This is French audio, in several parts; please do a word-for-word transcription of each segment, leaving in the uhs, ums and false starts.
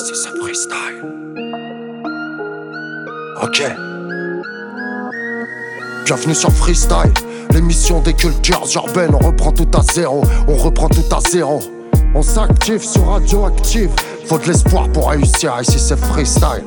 ici c'est freestyle. Ok. Bienvenue sur Freestyle, l'émission des cultures urbaines. On reprend tout à zéro, on reprend tout à zéro. On s'active sur Radioactive. Faut de l'espoir pour réussir, ici c'est Freestyle.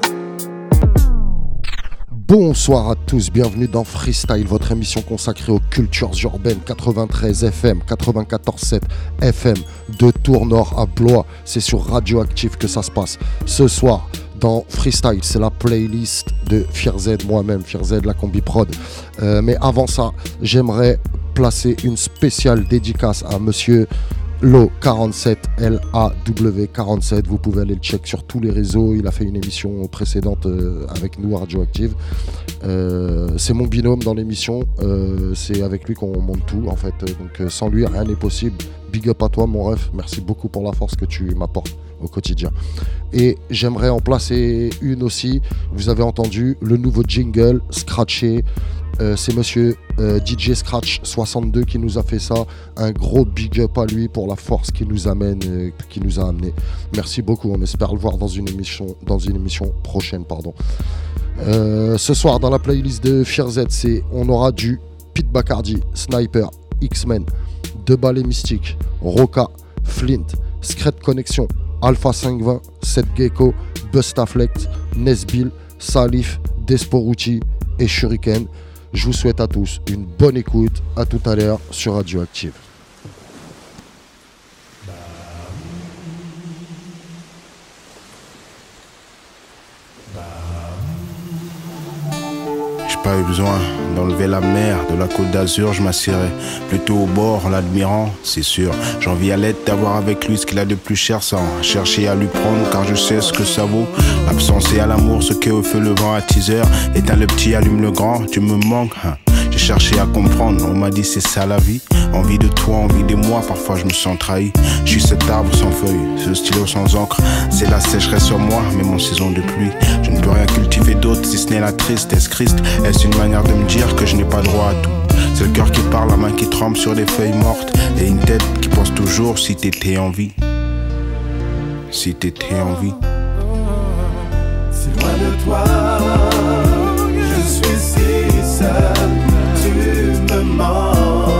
Bonsoir à tous, bienvenue dans Freestyle, votre émission consacrée aux cultures urbaines. Quatre-vingt-treize F M, quatre-vingt-quatorze sept F M, de Tours Nord à Blois. C'est sur Radioactive que ça se passe. Ce soir, dans Freestyle, c'est la playlist de Firz, moi-même, Firz, la combi prod. Euh, mais avant ça, j'aimerais placer une spéciale dédicace à monsieur Lo quarante-sept, L A W quarante-sept. Vous pouvez aller le check sur tous les réseaux. Il a fait une émission précédente euh, avec nous, Radioactive. Euh, c'est mon binôme dans l'émission. Euh, c'est avec lui qu'on monte tout, en fait. Donc, euh, sans lui, rien n'est possible. Big up à toi, mon ref. Merci beaucoup pour la force que tu m'apportes au quotidien. Et j'aimerais en placer une aussi. Vous avez entendu le nouveau jingle, Scratché. Euh, c'est monsieur euh, D J Scratch soixante-deux qui nous a fait ça. Un gros big up à lui pour la force qu'il nous amène, euh, qui nous a amené. Merci beaucoup. On espère le voir dans une émission, dans une émission prochaine, pardon. Euh, ce soir, dans la playlist de Firz, c'est on aura du Pete Bacardi, Sniper, X-Men, Deux Balais Mystiques, Roca, Flint, Scred Connection, Alpha cinq vingt, Seth Gecko, Bustaflex, Nesbill, Salif, Desporucci et Shuriken. Je vous souhaite à tous une bonne écoute. À tout à l'heure sur Radioactive. J'ai pas eu besoin d'enlever la mer de la côte d'Azur, je m'assierai plutôt au bord en l'admirant, c'est sûr. J'envie à l'aide d'avoir avec lui ce qu'il a de plus cher sans chercher à lui prendre, car je sais ce que ça vaut. L'absence et à l'amour, ce qu'est au feu le vent à teaser. Éteins le petit, allume le grand, tu me manques, hein. J'ai cherché à comprendre, on m'a dit c'est ça la vie. Envie de toi, envie de moi, parfois je me sens trahi. Je suis cet arbre sans feuilles, ce stylo sans encre. C'est la sécheresse sur moi, même en saison de pluie. Je ne peux rien cultiver d'autre si ce n'est la tristesse. Christ, est-ce une manière de me dire que je n'ai pas droit à tout? C'est le cœur qui parle, la main qui tremble sur des feuilles mortes. Et une tête qui pense toujours si t'étais en vie. Si t'étais en vie. Si loin de toi, je suis si seul. Tu me manques.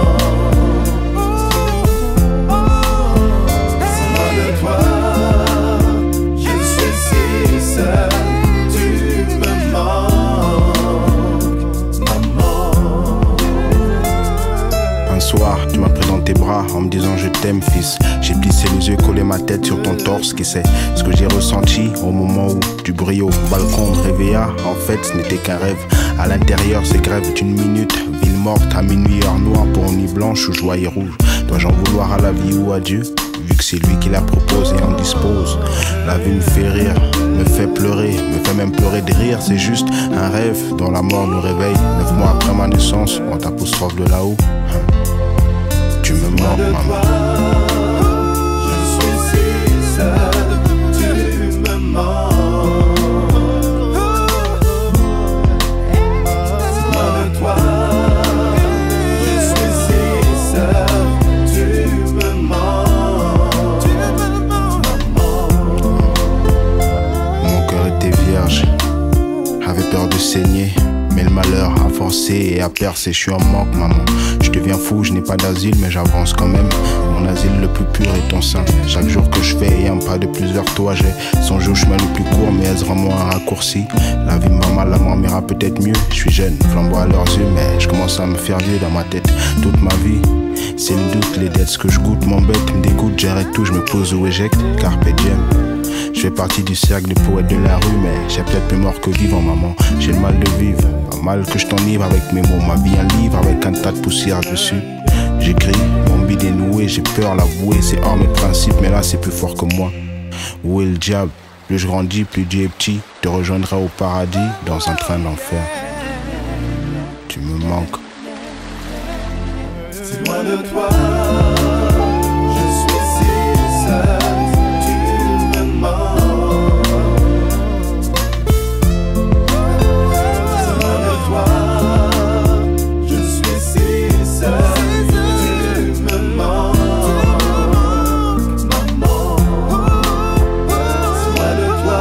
Si loin de toi, je suis si seul. Tu me manques, maman. Un soir, tu m'as pris dans tes bras en me disant je t'aime fils. J'ai plissé les yeux, collé ma tête sur ton torse. Qui sait ce que j'ai ressenti au moment où du bruit au balcon me réveilla. En fait ce n'était qu'un rêve. À l'intérieur c'est grève d'une minute. Ville morte à minuit, heure noire pour une nuit blanche ou joie rouge. Dois-je en vouloir à la vie ou à Dieu? Vu que c'est lui qui la propose et en dispose. La vie me fait rire, me fait pleurer, me fait même pleurer de rire. C'est juste un rêve dont la mort nous réveille. Neuf mois après ma naissance, on t'apostrophe de là-haut. Tu me manques, maman. Je suis si seul, tu me manques. Si loin de toi, je suis si seul, tu me manques. Maman. Mon cœur était vierge, avait peur de saigner. Mais le malheur a forcé et a percé, je suis en manque, maman. Je deviens fou, je n'ai pas d'asile, mais j'avance quand même. Mon asile le plus pur est ton sein. Chaque jour que je fais et un pas de plus vers toi, j'ai songé au chemin le plus court, mais elle rend moi un raccourci. La vie me va mal, la mort m'ira peut-être mieux. Je suis jeune, flamboie à leurs yeux, mais je commence à me faire vieux dans ma tête. Toute ma vie, c'est le doute, les dettes, ce que je goûte m'embête, me dégoûte, j'arrête tout, je me pose ou éjecte, carpe diem. Je fais partie du cercle des poètes de la rue, mais j'ai peut-être plus mort que vivant, maman. J'ai le mal de vivre, pas mal que je t'enivre avec mes mots. Ma vie un livre avec un tas de poussière dessus. J'écris, mon bide est noué, j'ai peur l'avouer. C'est hors mes principes, mais là c'est plus fort que moi. Où est le diable? Plus je grandis, plus Dieu est petit. Te rejoindrai au paradis, dans un train d'enfer. Tu me manques. Si loin de toi, je suis si seul. Toi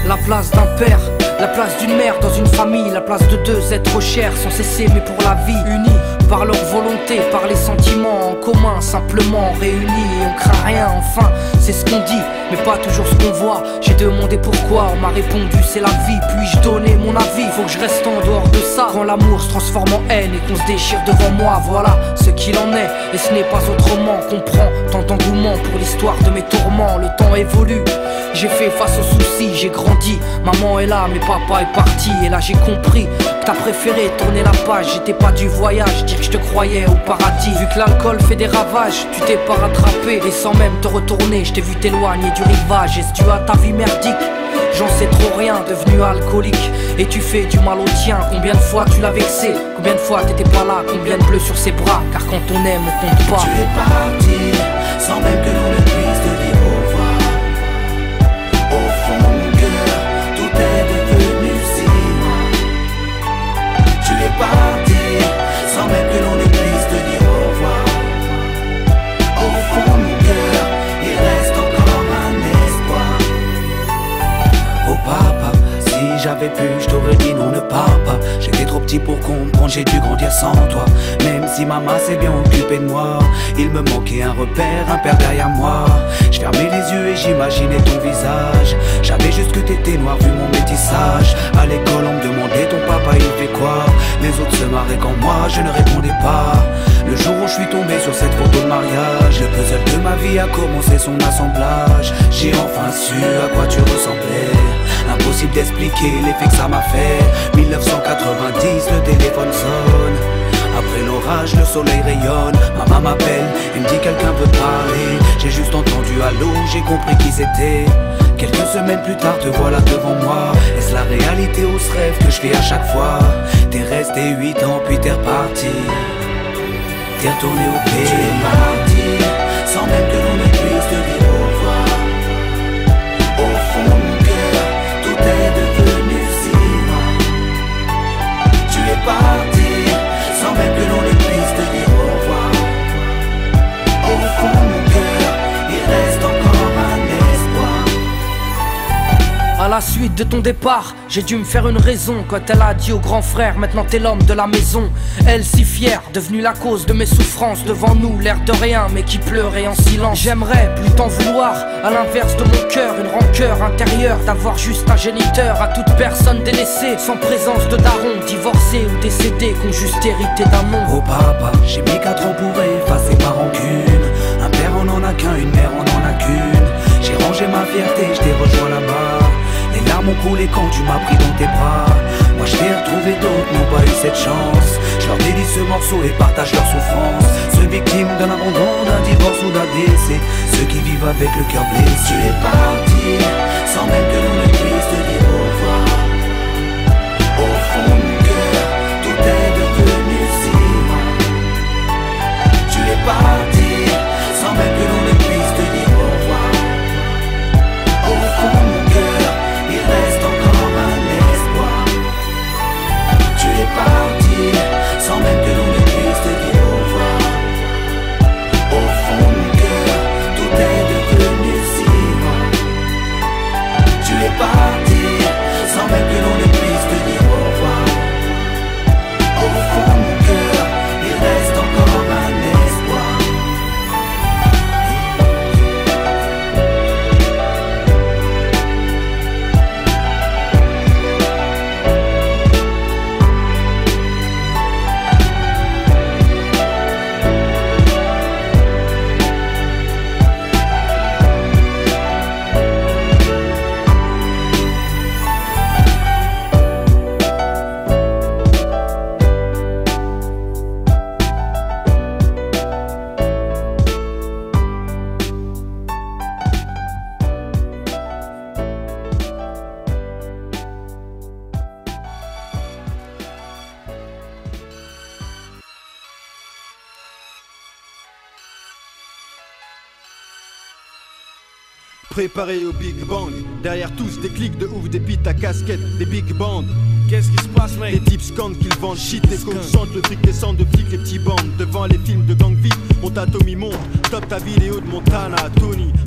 La place d'un père, la place d'une mère dans une famille, la place de deux êtres chers, sans cesser mais pour la vie, unis par leur volonté, par les sentiments en commun, simplement réunis et on craint rien, enfin, c'est ce qu'on dit, mais pas toujours ce qu'on voit. J'ai demandé pourquoi, on m'a répondu c'est la vie, puis-je donner mon avis, faut que je reste en dehors de ça. Quand l'amour se transforme en haine et qu'on se déchire devant moi, voilà ce qu'il en est, et ce n'est pas autrement. Comprends tant d'engouement pour l'histoire de mes tourments, le temps évolue, j'ai fait face aux soucis, j'ai grandi, maman est là, mais papa est parti, et là j'ai compris que t'as préféré tourner la page, j'étais pas du voyage, dire que je te croyais au paradis. Vu que l'alcool fait des ravages, tu t'es pas rattrapé, et sans même te retourner, je t'ai vu t'éloigner du rivage. Est-ce dû à ta vie merdique? J'en sais trop rien, devenu alcoolique, et tu fais du mal au tien. Combien de fois tu l'as vexé? Combien de fois t'étais pas là? Combien de bleus sur ses bras? Car quand on aime, on compte pas. Tu es parti, sans même que l'on ne puisse te dire au revoir. Au fond de mon cœur, tout est devenu si loin. Tu es parti, sans même que l'on ne puisse te dire au revoir. Au fond de mon cœur, il reste encore un espoir. Oh papa, si j'avais pu, je t'aurais dit non, ne pars pas. J'étais trop petit pour comprendre, j'ai dû grandir sans toi. Même si maman s'est bien occupée de moi, il me manquait un repère, un père derrière moi. Je fermais les yeux et j'imaginais ton visage. J'avais juste que t'étais noir vu mon métissage. À l'école on me demandait ton papa il fait quoi. Les autres se marraient quand moi je ne répondais pas. Le jour où je suis tombé sur cette photo de mariage, le puzzle de ma vie a commencé son assemblage. J'ai enfin su à quoi tu ressemblais. Impossible d'expliquer l'effet que ça m'a fait. Mille neuf cent quatre-vingt-dix, le téléphone sonne. Après l'orage, le soleil rayonne. Maman m'appelle et me dit quelqu'un veut parler. J'ai juste entendu allô, j'ai compris qui c'était. Quelques semaines plus tard, te voilà devant moi. Est-ce la réalité ou ce rêve que je fais à chaque fois? T'es resté huit ans puis t'es reparti. T'es retourné au pays. Tu es parti, sans même que l'on ne puisse te dire au revoir. Au fond de mon cœur, tout est devenu si loin. Tu es parti, sans même que l'on ne puisse te dire au revoir. Au fond de mon cœur, il reste encore un espoir. À la suite de ton départ, j'ai dû me faire une raison. Quand elle a dit au grand frère, maintenant t'es l'homme de la maison. Elle si fière, devenue la cause de mes souffrances. Devant nous, l'air de rien, mais qui pleurait en silence. J'aimerais plus t'en vouloir, à l'inverse de mon cœur. Une rancœur intérieure, d'avoir juste un géniteur. À toute personne délaissée, sans présence de daron. Divorcé ou décédé, qu'on juste hérité d'un nom. Oh papa, j'ai mis quatre ans pour effacer ma rancune. Un père on en a qu'un, une mère on en a qu'une. J'ai rangé ma fierté, je t'ai rejoint là-bas. Les larmes ont coulé quand tu m'as pris dans tes bras. Moi je t'ai retrouvé, d'autres n'ont pas eu cette chance. Je leur dédie ce morceau et partage leur souffrance. Ceux victimes d'un abandon, d'un divorce ou d'un décès. Ceux qui vivent avec le cœur blessé. Tu es parti, sans même que l'on ne puisse te dire au revoir. Au fond de mon cœur, tout est devenu si loin. Tu es parti, sans même que l'on ne puisse te dire au revoir. Au fond de mon cœur, il reste encore un espoir. Tu es parti, sans même que l'on ne puisse te dire au revoir. Au fond de mon cœur, tout est devenu si loin. Tu es parti, sans même que l'on ne puisse te dire au revoir. Au fond de mon cœur, il reste encore un espoir. Préparé au Big Bang, derrière tous des clics de ouf, des pites à casquette, des big bands. Qu'est-ce qui se passe, mec? Les types scandent qu'ils vendent shit, les cons chantent, le fric descend de flics, les petits bandes. Devant les films de gang vite, on t'a Tommy monte, top ta vidéo de Montana, Tony.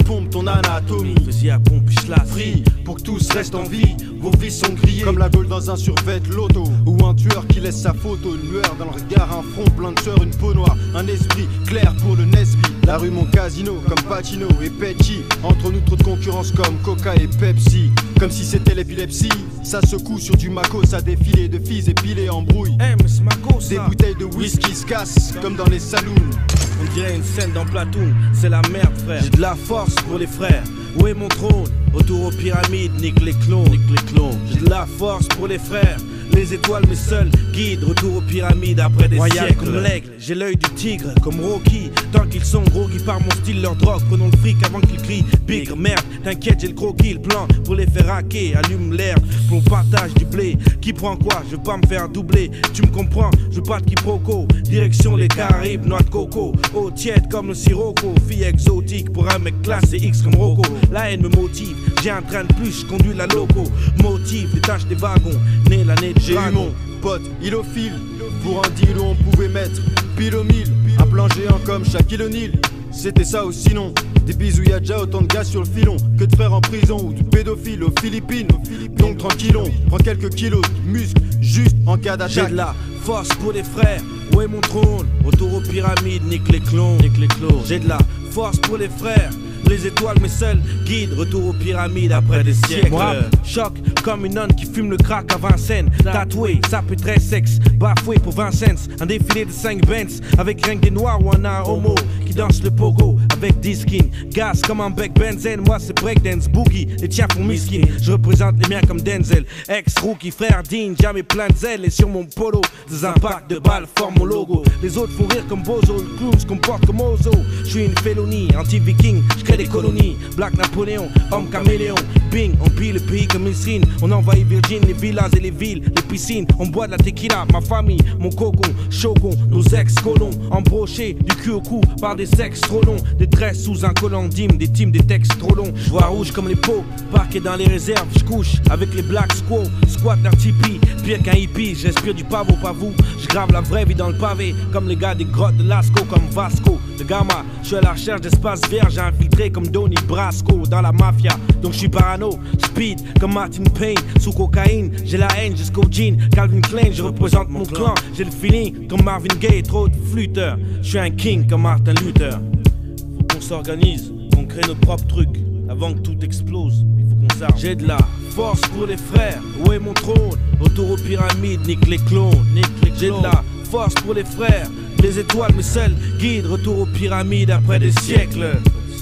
pompe ton anatomie. Vas-y à pompe, je la Free, pour que tous restent en vie, vos vies sont grillées comme la gaule dans un survêt loto. Ou un tueur qui laisse sa photo, une lueur dans le regard, un front plein de sueur, une peau noire, un esprit clair pour le Nesby. La rue mon casino, comme Pacino et Pecci. Entre nous trop de concurrence comme Coca et Pepsi. Comme si c'était l'épilepsie, ça secoue sur du maco, ça défilé de filles épilées en brouille. Hey, mais c'est Maco, ça. Des bouteilles de whisky se cassent comme dans les saloons. On dirait une scène dans Platoon, c'est la merde frère. J'ai de la force pour les frères. Où est mon trône? Retour aux pyramides, nique les clones, nique les clones. J'ai de la force pour les frères. Les étoiles mes seuls guides, retour aux pyramides après des Royal siècles. Comme l'aigle, j'ai l'œil du tigre, comme Rocky. Tant qu'ils sont gros, qui par mon style leur drogue. Prenons le fric avant qu'ils crient bigre, merde. T'inquiète, j'ai le croquis, le plan pour les faire hacker. Allume l'air, pour le partage du blé. Qui prend quoi? Je veux pas me faire doubler. Tu me comprends? Je veux pas de quiproquo. Direction les Caraïbes, noix de coco. Eau tiède comme le sirocco. Fille exotique pour un mec classe et X comme Rocco. La haine me motive, j'ai un train de plus, je conduis la loco. Motive, détache des wagons, né l'année de J'ai eu mon pote, il au fil. Pour un deal où on pouvait mettre pile au mille. Un plan géant comme Shaquille O'Neal. C'était ça ou sinon des bisous, y'a déjà autant de gars sur le filon que de frères en prison ou de pédophiles aux Philippines. Donc tranquillon, prends quelques kilos de muscles juste en cas d'attaque. J'ai de la force pour les frères, où est mon trône? Retour aux pyramides, nique les clones, nique les clones. J'ai de la force pour les frères. Les étoiles mes seuls guides, retour aux pyramides après des siècles. Moi, choc comme une nonne qui fume le crack à Vincennes. Tatoué, ça peut très sexe, bafoué pour vingt cents. Un défilé de cinq Benz, avec rien que des noirs ou un, un homo qui danse le pogo avec dix skins. Gaz comme un bec benzène, moi c'est breakdance, boogie. Les tiens font miskin, je représente les miens comme Denzel. Ex-rookie, frère digne, jamais plein de zèle. Et sur mon polo, des impacts de balles forment mon logo. Les autres font rire comme Bozo, le clown se comporte comme Ozo. Je suis une félonie, anti-viking, je crée des colonies. Black Napoléon, homme caméléon. Bing, on pille le pays comme Misrine. On envahit Virgin, les villas et les villes, les piscines. On boit de la tequila, ma famille, mon cocon, chocon, nos ex-colons. Embrochés du cul au cou par des sexes trop longs. Des tresses sous un collant d'hymne, des teams, des textes trop longs. Je vois rouge comme les pots, parqué dans les réserves. Je couche avec les Black Squaw, squat d'un tipi. Pire qu'un hippie, j'inspire du pavot, pas vous. Je grave la vraie vie dans le pavé, comme les gars des grottes de Lascaux, comme Vasco, de Gamma. Je suis à la recherche d'espace vert, j'ai infiltré comme Donnie Brasco dans la mafia. Donc je suis parano, speed comme Martin Payne, sous cocaïne. J'ai la haine jusqu'au jean, Calvin Klein, je représente mon clan. J'ai le feeling comme Marvin Gaye, trop de flûteurs. Je suis un king comme Martin Luther. Faut qu'on s'organise, qu'on crée nos propres trucs. Avant que tout explose, il faut qu'on s'arme. J'ai de la force pour les frères, où est mon trône? Retour aux pyramides, nique les clones, nique les clones. J'ai de la force pour les frères, les étoiles mes seuls guides. Retour aux pyramides après des siècles.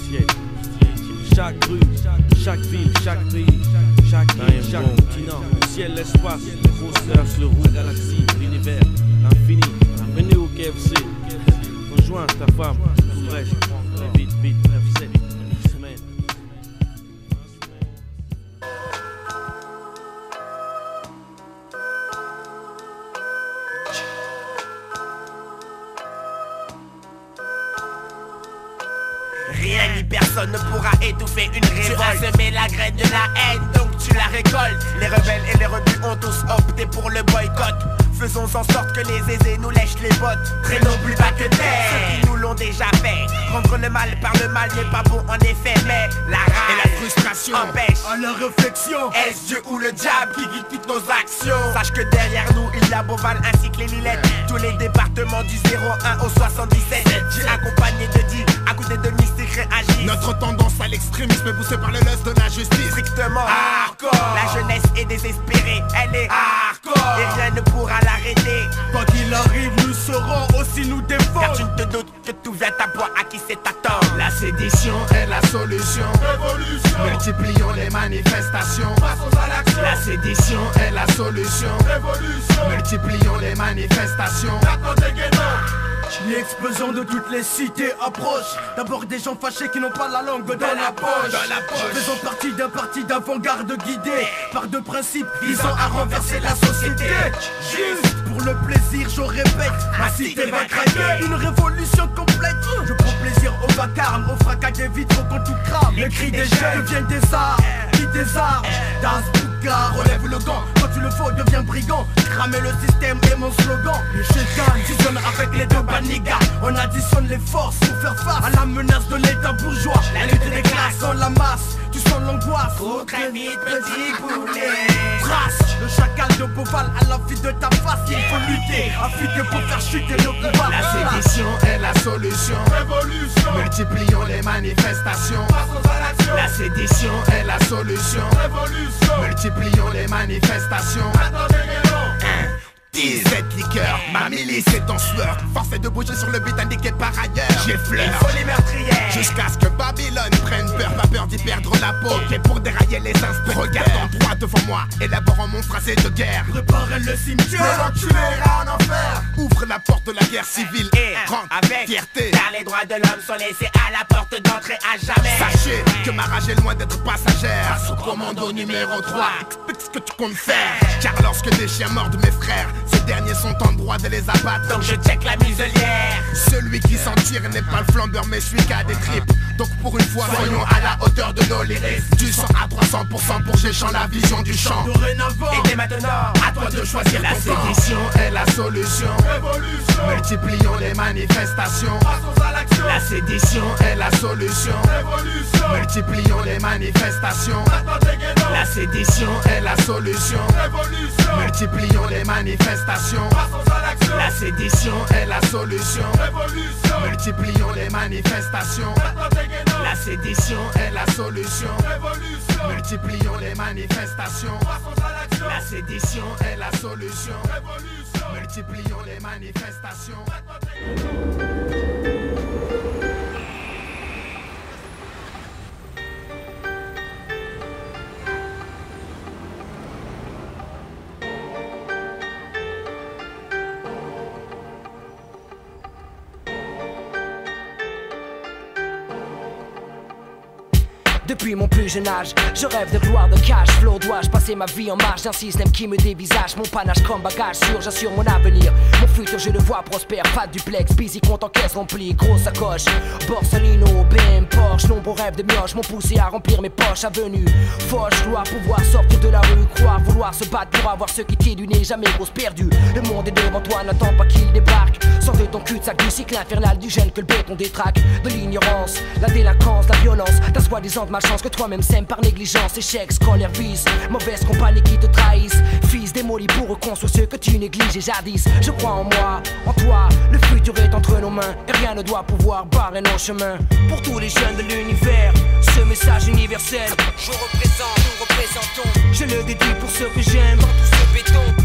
Chaque rue, chaque ville, chaque pays, chaque île, chaque continent, le ciel, l'espace, le grosseur, le roux, la galaxie, l'univers, l'infini. Venez au K F C, rejoins ta femme, tout le reste, vite, vite, neuf sept, une semaine. Rien ni personne ne pourra étouffer une révolte. Tu as semé la graine de la haine, donc tu la récoltes. Les rebelles et les rebus ont tous opté pour le boycott. Faisons en sorte que les aisés nous lèchent les bottes. Traînons plus bas que terre, ceux qui nous l'ont déjà fait. Prendre le mal par le mal n'est pas bon en effet. Mais la rage et la frustration empêchent à leur réflexion. Est-ce Dieu ou le diable qui guide toutes nos actions? Sache que derrière nous il y a Beauval ainsi que les Lillettes. Tous les départements du zéro un au soixante-dix-sept. J'ai accompagné de dix, à côté de mystique réagit. Notre tendance à l'extrémisme est poussée par le lust de la justice. Strictement hardcore. La jeunesse est désespérée, elle est hardcore. Et rien ne pourra l'arrêter. Quoi qu'il arrive, nous serons aussi nous défendre. Car tu ne te doutes que tout vient à boire à qui c'est attendre. La sédition est la solution. Révolution. Multiplions les manifestations. Passons à l'action. La sédition est la solution. Révolution. Multiplions les manifestations. L'explosion de toutes les cités approche. D'abord des gens fâchés qui n'ont pas la langue dans, dans la poche. Dans la poche. Faisons partie d'un parti d'avant-garde guidé par deux principes visant à renverser la société. Juste pour le plaisir, je répète, ma cité va craquer. Une révolution complète. Je prends plaisir au vacarme, au fracas des vitres quand tout crame. Les cris des jeunes deviennent des arts, qui des arts. Das Bouka, relève le gant quand tu tu le faux, deviens brigand. Cramer le système est mon slogan. Le chétan fusionne avec les deux banigas. On additionne les forces pour faire face à la menace de l'état bourgeois. La lutte des classes dans la masse, tu sens l'angoisse. Faut très vite, petit poulet. Trace le chacal de Beauval à la vie de ta face. Il faut lutter, affûter pour faire chuter le pouvoir. La sédition est la solution. Révolution. Multiplions les manifestations. Passons à l'action. La sédition est la solution. Révolution. Multiplions les manifestations. Attendez, non. Cette liqueur, ma milice est en sueur. Force est de bouger sur le but indiqué par ailleurs. J'effleure, folie meurtrière. Jusqu'à ce que Babylone prenne peur. Pas peur d'y perdre la peau. Ok pour dérailler les instants. Regarde en droit devant moi, élaborant mon phrasé de guerre. Préparez le cimetière, l'enculé ira en enfer. Ouvre la porte de la guerre civile et rentre avec fierté. Car les droits de l'homme sont laissés à la porte d'entrée à jamais. Sachez que ma rage est loin d'être passagère. Sous commando numéro trois, explique ce que tu comptes faire. Car lorsque des chiens mordent mes frères, ces derniers sont en droit de les abattre. Donc je check la muselière. Celui qui s'en tire n'est pas le flambeur mais celui qui a des tripes. Donc pour une fois soyons à la hauteur de nos lyrics. Du cent à trois cents pour cent pour Géchant la vision du champ. Dorénavant, et dès maintenant, à toi de choisir. La sédition est la solution. Révolution. Multiplions les manifestations. Passons à l'action. La sédition est la solution. Révolution. Multiplions les manifestations. La sédition est la solution. Révolution. Multiplions les manifestations. Passons à l'action. La sédition est la solution. Révolution. Multiplions les manifestations. La sédition est la solution. Révolution. Multiplions les manifestations. Passons à l'action. La sédition est la solution. Révolution. Multiplions les manifestations. Depuis mon plus jeune âge, je rêve de gloire, de cash flow. Dois-je passer ma vie en marge d'un système qui me dévisage? Mon panache comme bagage sûr, j'assure mon avenir. Mon futur je le vois prospère, pas de duplex, busy compte en caisse remplie, grosse sacoche. Borsalino, B M, Porsche, nombreux rêves de mioche m'ont poussé à remplir mes poches. Avenue, Foch, gloire, pouvoir sortir de la rue, croire, vouloir se battre pour avoir ce qui t'est du nez, jamais grosse perdue. Le monde est devant toi, n'attends pas qu'il débarque. Sors de ton cul-de-sac du cycle infernal du gène que le béton détraque. De l'ignorance, la délinquance, la violence, ta soi-disant de malchance que toi-même sème par négligence. Échec, scolaire, vice, mauvaise compagnie qui te trahissent. Fils démoli pour reconstruire ce que tu négliges jadis. Je crois en moi, en toi, le futur est entre nos mains et rien ne doit pouvoir barrer nos chemins. Pour tous les jeunes de l'univers, ce message universel, je représente, nous représentons. Je le dédie pour ceux que j'aime, dans tout ce béton.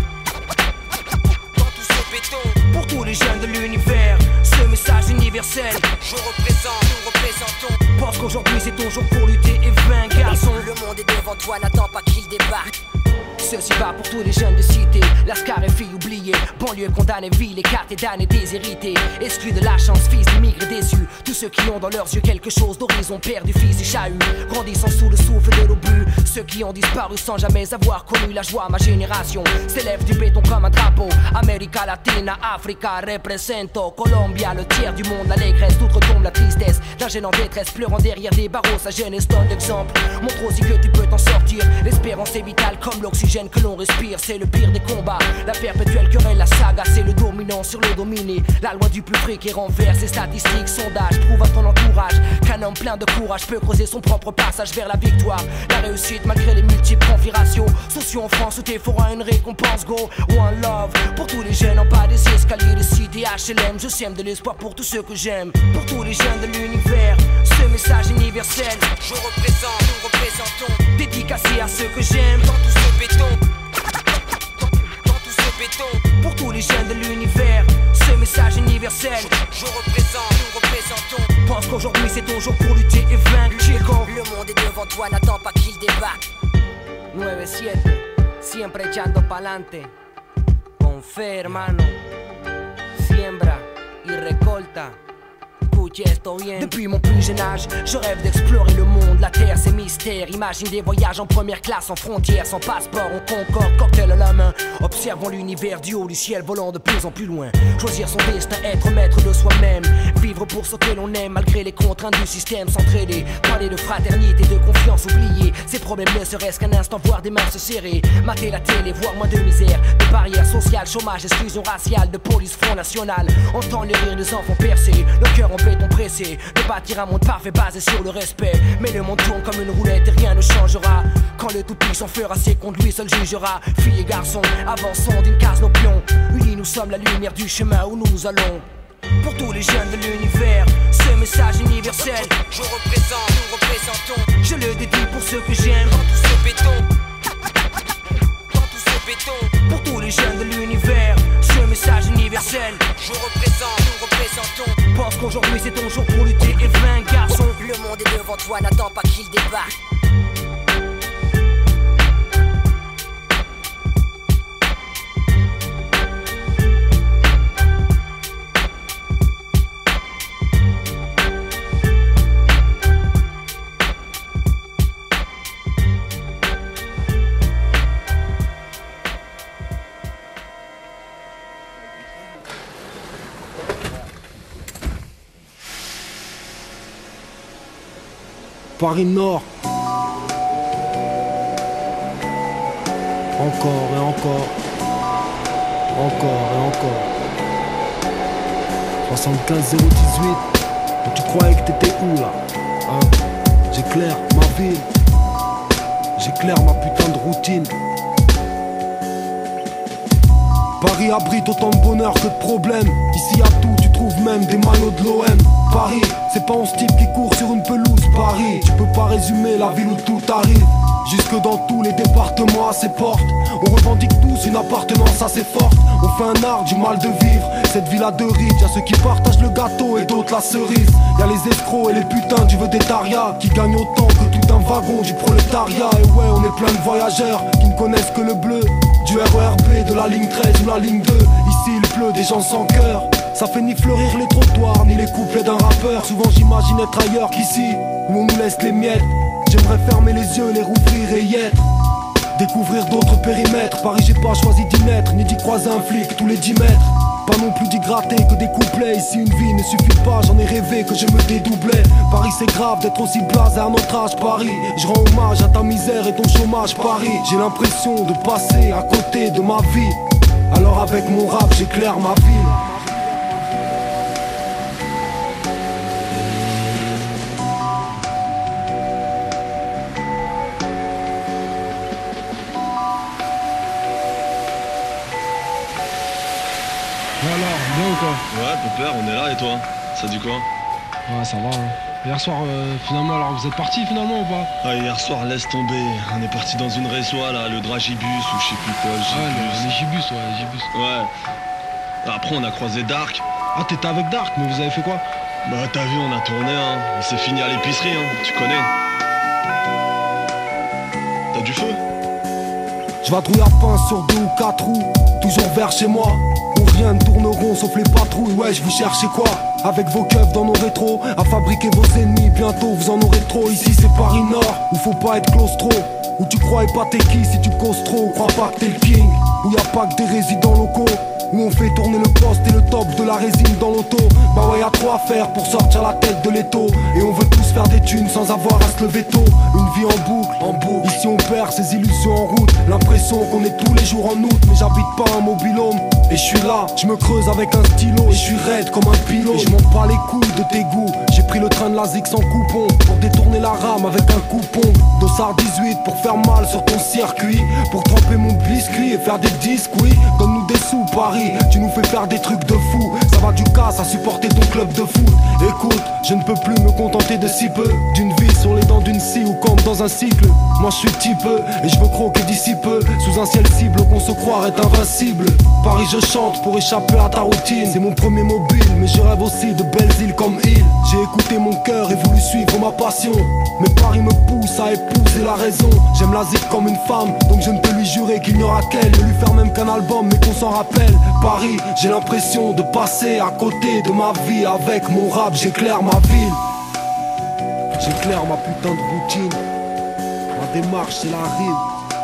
Dans tout ce béton. Pour tous les jeunes de l'univers, ce message universel, je représente, nous représentons. Pense qu'aujourd'hui c'est ton jour pour lutter et vaincre, garçon. Le monde est devant toi, n'attends pas qu'il débarque. Ceci va pour tous les jeunes de cité, Lascar et filles oubliées, banlieue condamnée, ville, écartée, damnée, déshérités, exclus de la chance, fils d'immigrés déçus. Tous ceux qui ont dans leurs yeux quelque chose d'horizon, perdus, fils et chahuts, grandissant sous le souffle de l'obus. Ceux qui ont disparu sans jamais avoir connu la joie, ma génération s'élève du béton comme un drapeau. América Latina, Africa, represento, Colombia, le tiers du monde, l'allégresse, tout retombe la tristesse. D'un jeune en détresse, pleurant derrière des barreaux, sa jeunesse donne l'exemple. Montre aussi que tu peux t'en sortir, l'espérance est vitale comme l'oxygène que l'on respire, c'est le pire des combats. La perpétuelle querelle, la saga, c'est le dominant sur le dominé. La loi du plus fric et renverse les statistiques, sondages, prouve à ton entourage qu'un homme plein de courage peut creuser son propre passage vers la victoire. La réussite malgré les multiples conflits raciaux, sociaux en France où t'es fera une récompense, go. One love, pour tous les jeunes en bas des escaliers de cité H L M. Je sème de l'espoir pour tous ceux que j'aime, pour tous les jeunes de l'univers, ce message universel, je représente, nous représentons. Dédicacé à ceux que j'aime, dans tout ce béton. Dans tout ce béton. Pour tous les jeunes de l'univers, ce message universel, je représente, nous représentons. Pense qu'aujourd'hui c'est ton jour pour lutter et vaincre, Chico. Le monde est devant toi, n'attends pas qu'il débarque. nueve siete, siempre echando pa'lante. Con fe, hermano. Siembra y recolta. manifesto rien. Depuis mon plus jeune âge, je rêve d'explorer le monde. La terre, c'est mystère. Imagine des voyages en première classe, en frontière, sans passeport, on concorde, cocktail à la main. Observons l'univers du haut du ciel, volant de plus en plus loin. Choisir son destin, être maître de soi-même. Vivre pour ce que l'on aime, malgré les contraintes du système. S'entraider, parler de fraternité, de confiance, oublier ses problèmes, ne serait-ce qu'un instant, voir des mains se serrer. Mater la télé, voir moins de misère, de barrières sociales, chômage, exclusion raciale, de police, front national. Entend les rires des enfants percés, le cœur en béton pressé. De bâtir un monde parfait basé sur le respect. Mais le monde tourne comme une roulette et rien ne changera. Quand le tout-puissant fera ses comptes, lui seul jugera. Filles et garçons, avançons d'une case nos pions. Unis nous sommes la lumière du chemin où nous allons. Pour tous les jeunes de l'univers, ce message universel, je représente, nous représentons. Je le dédie pour ceux que j'aime. Dans tout ce béton, dans tout ce béton. Pour tous les jeunes de l'univers, ce message universel, je représente, nous représentons. Pense qu'aujourd'hui c'est ton jour pour lutter et vaincre, garçon. Le monde est devant toi, n'attends pas qu'il débarque. Paris Nord. Encore et encore. Encore et encore. soixante-quinze zéro dix-huit. Tu croyais que t'étais où là, hein? J'éclaire ma ville. J'éclaire ma putain de routine. Paris abrite autant de bonheur que de problèmes. Ici y'a tout, tu trouves même des maillots de l'O M. Paris, c'est pas onze types qui courent sur une pelouse. Paris, tu peux pas résumer la ville où tout arrive. Jusque dans tous les départements à ses portes. On revendique tous une appartenance assez forte. On fait un art du mal de vivre. Cette ville a deux rides, y'a ceux qui partagent le gâteau et d'autres la cerise. Y'a les escrocs et les putains du vedettariat qui gagnent autant que tout un wagon du prolétariat. Et ouais, on est plein de voyageurs qui ne connaissent que le bleu du R E R B, de la ligne treize ou la ligne deux. Ici il pleut des gens sans cœur. Ça fait ni fleurir les trottoirs, ni les couplets d'un rappeur. Souvent j'imagine être ailleurs qu'ici, où on nous laisse les miettes. J'aimerais fermer les yeux, les rouvrir et y être. Découvrir d'autres périmètres. Paris j'ai pas choisi d'y naître, ni d'y croiser un flic tous les dix mètres. Pas non plus d'y gratter que des couplets. Ici une vie ne suffit pas, j'en ai rêvé que je me dédoublais. Paris c'est grave d'être aussi blasé à notre âge. Paris, je rends hommage à ta misère et ton chômage. Paris, j'ai l'impression de passer à côté de ma vie. Alors avec mon rap j'éclaire ma ville. Ouais, Pépère, on est là et toi? Ça dit quoi? Ouais, ça va. Hein. Hier soir, euh, finalement, alors vous êtes partis finalement ou pas? Ah, hier soir, laisse tomber. On est parti dans une résoie là, le Dragibus ou je sais plus quoi. Ah, le, les Gibus, ouais, les Gibus. Ouais. Après, on a croisé Dark. Ah, t'étais avec Dark, mais vous avez fait quoi? Bah, t'as vu, on a tourné, hein. Il s'est fini à l'épicerie, hein. Tu connais. T'as du feu? Je vadrouille à pain sur deux ou quatre roues, toujours vers chez moi. Où rien ne tourne rond sauf les patrouilles, ouais je vous cherchez quoi? Avec vos keufs dans nos rétros, à fabriquer vos ennemis, bientôt vous en aurez trop. Ici c'est Paris Nord, où faut pas être claustro. Où tu crois pas t'es qui si tu causes trop, crois pas que t'es le king. Où y a pas que des résidents locaux, où on fait tourner le poste et le top de la résine dans l'auto. Bah ouais y'a trop à faire pour sortir la tête de l'étau. Et on veut tous faire des thunes sans avoir à se lever tôt. Une vie en boucle, en boucle. Ici on perd ses illusions en route. L'impression qu'on est tous les jours en août. Mais j'habite pas un mobil-home. Et je suis là, je me creuse avec un stylo. Et je suis raide comme un pilote. Et je monte pas les couilles de tes goûts. J'ai pris le train de la Zix sans coupon. Pour détourner la rame avec un coupon. Dossard dix-huit pour faire mal sur ton circuit. Pour tremper mon biscuit et faire des disques, oui. Donne-nous des sous Paris, tu nous fais faire des trucs de fou. Ça va du casse à supporter ton club de foot. Écoute, je ne peux plus me contenter de si peu. D'une vie sur les dents d'une scie ou comme dans un cycle. Moi je suis type et je veux croquer d'ici peu. Sous un ciel cible qu'on se croire est invincible. Paris je chante pour échapper à ta routine. C'est mon premier mobile mais je rêve aussi de belles îles comme île. J'ai écouté mon cœur et voulu suivre ma passion. Mais Paris me pousse à épouser la raison. J'aime la zik comme une femme donc je ne peux lui juré qu'il n'y aura qu'elle, ne lui faire même qu'un album mais qu'on s'en rappelle. Paris, j'ai l'impression de passer à côté de ma vie. Avec mon rap j'éclaire ma ville, j'éclaire ma putain de routine. Ma démarche c'est la rime.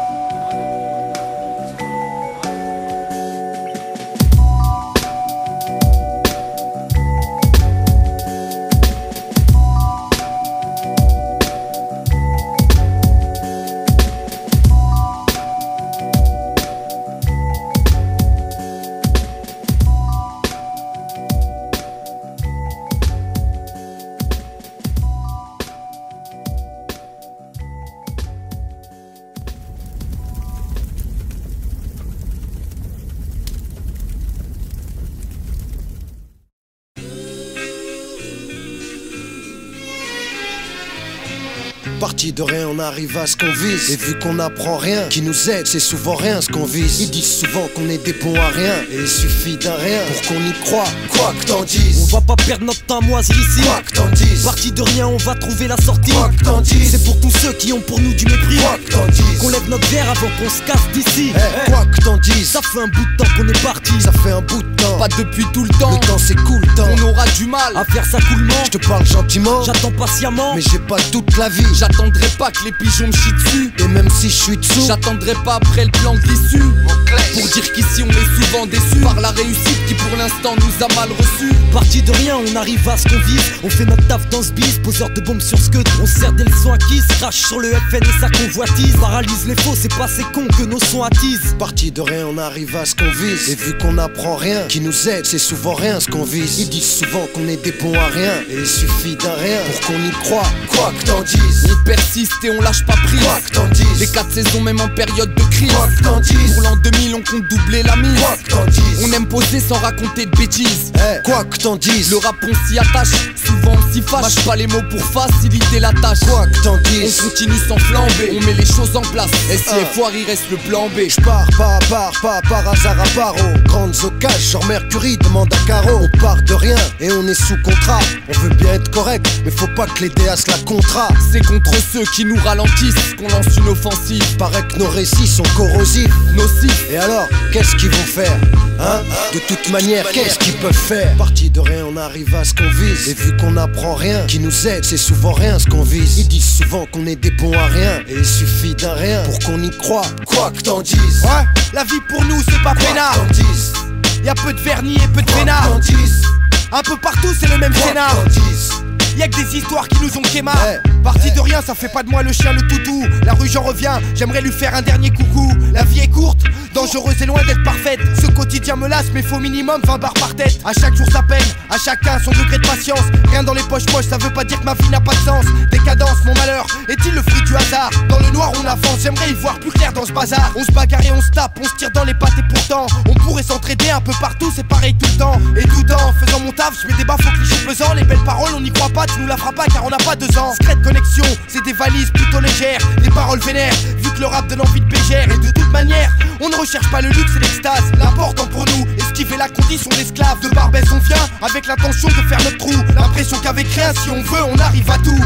Parti de rien, on arrive à ce qu'on vise. Et vu qu'on apprend rien, qui nous aide, c'est souvent rien ce qu'on vise. Ils disent souvent qu'on est des bons à rien, et il suffit d'un rien pour qu'on y croit, quoi que t'en dises. On va pas perdre notre temps moisi ici, quoi que t'en dises. Parti de rien, on va trouver la sortie, quoi que t'en dises. C'est pour tous ceux qui ont pour nous du mépris, quoi que t'en dises. Qu'on lève notre verre avant qu'on se casse d'ici, hey, hey. Quoi que t'en dises. Ça fait un bout de temps qu'on est parti, ça fait un bout de temps, pas depuis tout le temps. Le temps c'est cool, temps. On aura du mal à faire ça coolement. Je te parle gentiment, j'attends patiemment, mais j'ai pas toute la vie. J'attendrai pas que les pigeons me chient dessus, et même si je suis dessous, j'attendrai pas après le plan d'issue pour dire qu'ici on est souvent déçus par la réussite qui pour l'instant nous a mal reçus. Parti de rien, on arrive à ce qu'on vise. On fait notre taf dans ce bis, poseur de bombes sur ce que on sert des leçons acquises, crache sur le F N et sa convoitise, paralyse les faux, c'est pas ces cons que nos sons attisent. Parti de rien, on arrive à ce qu'on vise. Et vu qu'on apprend rien, qui nous aide, c'est souvent rien ce qu'on vise. Ils disent souvent qu'on est des bons à rien, et il suffit d'un rien pour qu'on y croit, quoi que t'en dises. On persiste et on lâche pas prise, quoi que t'en dises. Les quatre saisons même en période de crise, quoi que t'en dises. Pour l'an deux mille on compte doubler la mise, quoi que t'en dises. On aime poser sans raconter de bêtises, hey, quoi que t'en dises. Le rap on s'y attache, souvent on s'y fâche. Mâche pas les mots pour faciliter la tâche, quoi que t'en dises. On continue sans flamber, on met les choses en place. Et si elle foire il reste le plan B. J'pars pas à part, pas par hasard à part aux grandes occasions, genre Mercury demande à Caro. On part de rien et on est sous contrat. On veut bien être correct, mais faut pas que les D A se la contrat. C'est contre ceux qui nous ralentissent qu'on lance une offensive. Paraît que nos récits sont corrosifs, nocifs. Et alors, qu'est-ce qu'ils vont faire, hein? De toute manière, qu'est-ce qu'ils peuvent faire? Parti de rien, on arrive à ce qu'on vise. Et vu qu'on apprend rien, qui nous aide, c'est souvent rien ce qu'on vise. Ils disent souvent qu'on est des bons à rien, et il suffit d'un rien pour qu'on y croit, quoi que t'en dises. Ouais, la vie pour nous c'est pas peinard. Y'a peu de vernis et peu de peinard. Un peu partout c'est le même scénar. Y'a que des histoires qui nous ont quémar. hey, Parti hey. de rien, ça fait pas de moi le chien le toutou. La rue j'en reviens, j'aimerais lui faire un dernier coucou. La vie est courte, dangereuse et loin d'être parfaite. Ce quotidien me lasse mais faut minimum vingt barres par tête. À chaque jour sa peine, à chacun son degré de patience. Rien dans les poches moches, ça veut pas dire que ma vie n'a pas de sens. Décadence, mon malheur, est-il le fruit du hasard? Dans le noir on avance, j'aimerais y voir plus clair dans ce bazar. On se bagarre et on se tape, on se tire dans les pattes et pourtant on pourrait s'entraider un peu partout, c'est pareil tout le temps. Et tout en faisant mon taf, je mets des baffes aux clichés pesants. Les belles paroles on n'y croit pas, tu nous la feras pas car on n'a pas deux ans. Secrète connexion, c'est des valises plutôt légères. Des paroles vénères, vu que le rap donne envie de bégère. Et de toute manière, on ne recherche pas le luxe et l'extase. L'important pour nous, esquiver la condition d'esclave. De Barbès on vient, avec l'intention de faire notre trou. L'impression qu'avec rien, si on veut, on arrive à tout.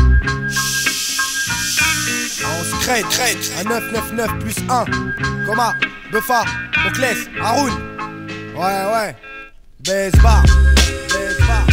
On se crête, crête, à neuf neuf neuf plus un. Coma, Buffa, Moclès, Haroun. Ouais, ouais, Besbar, Besbar.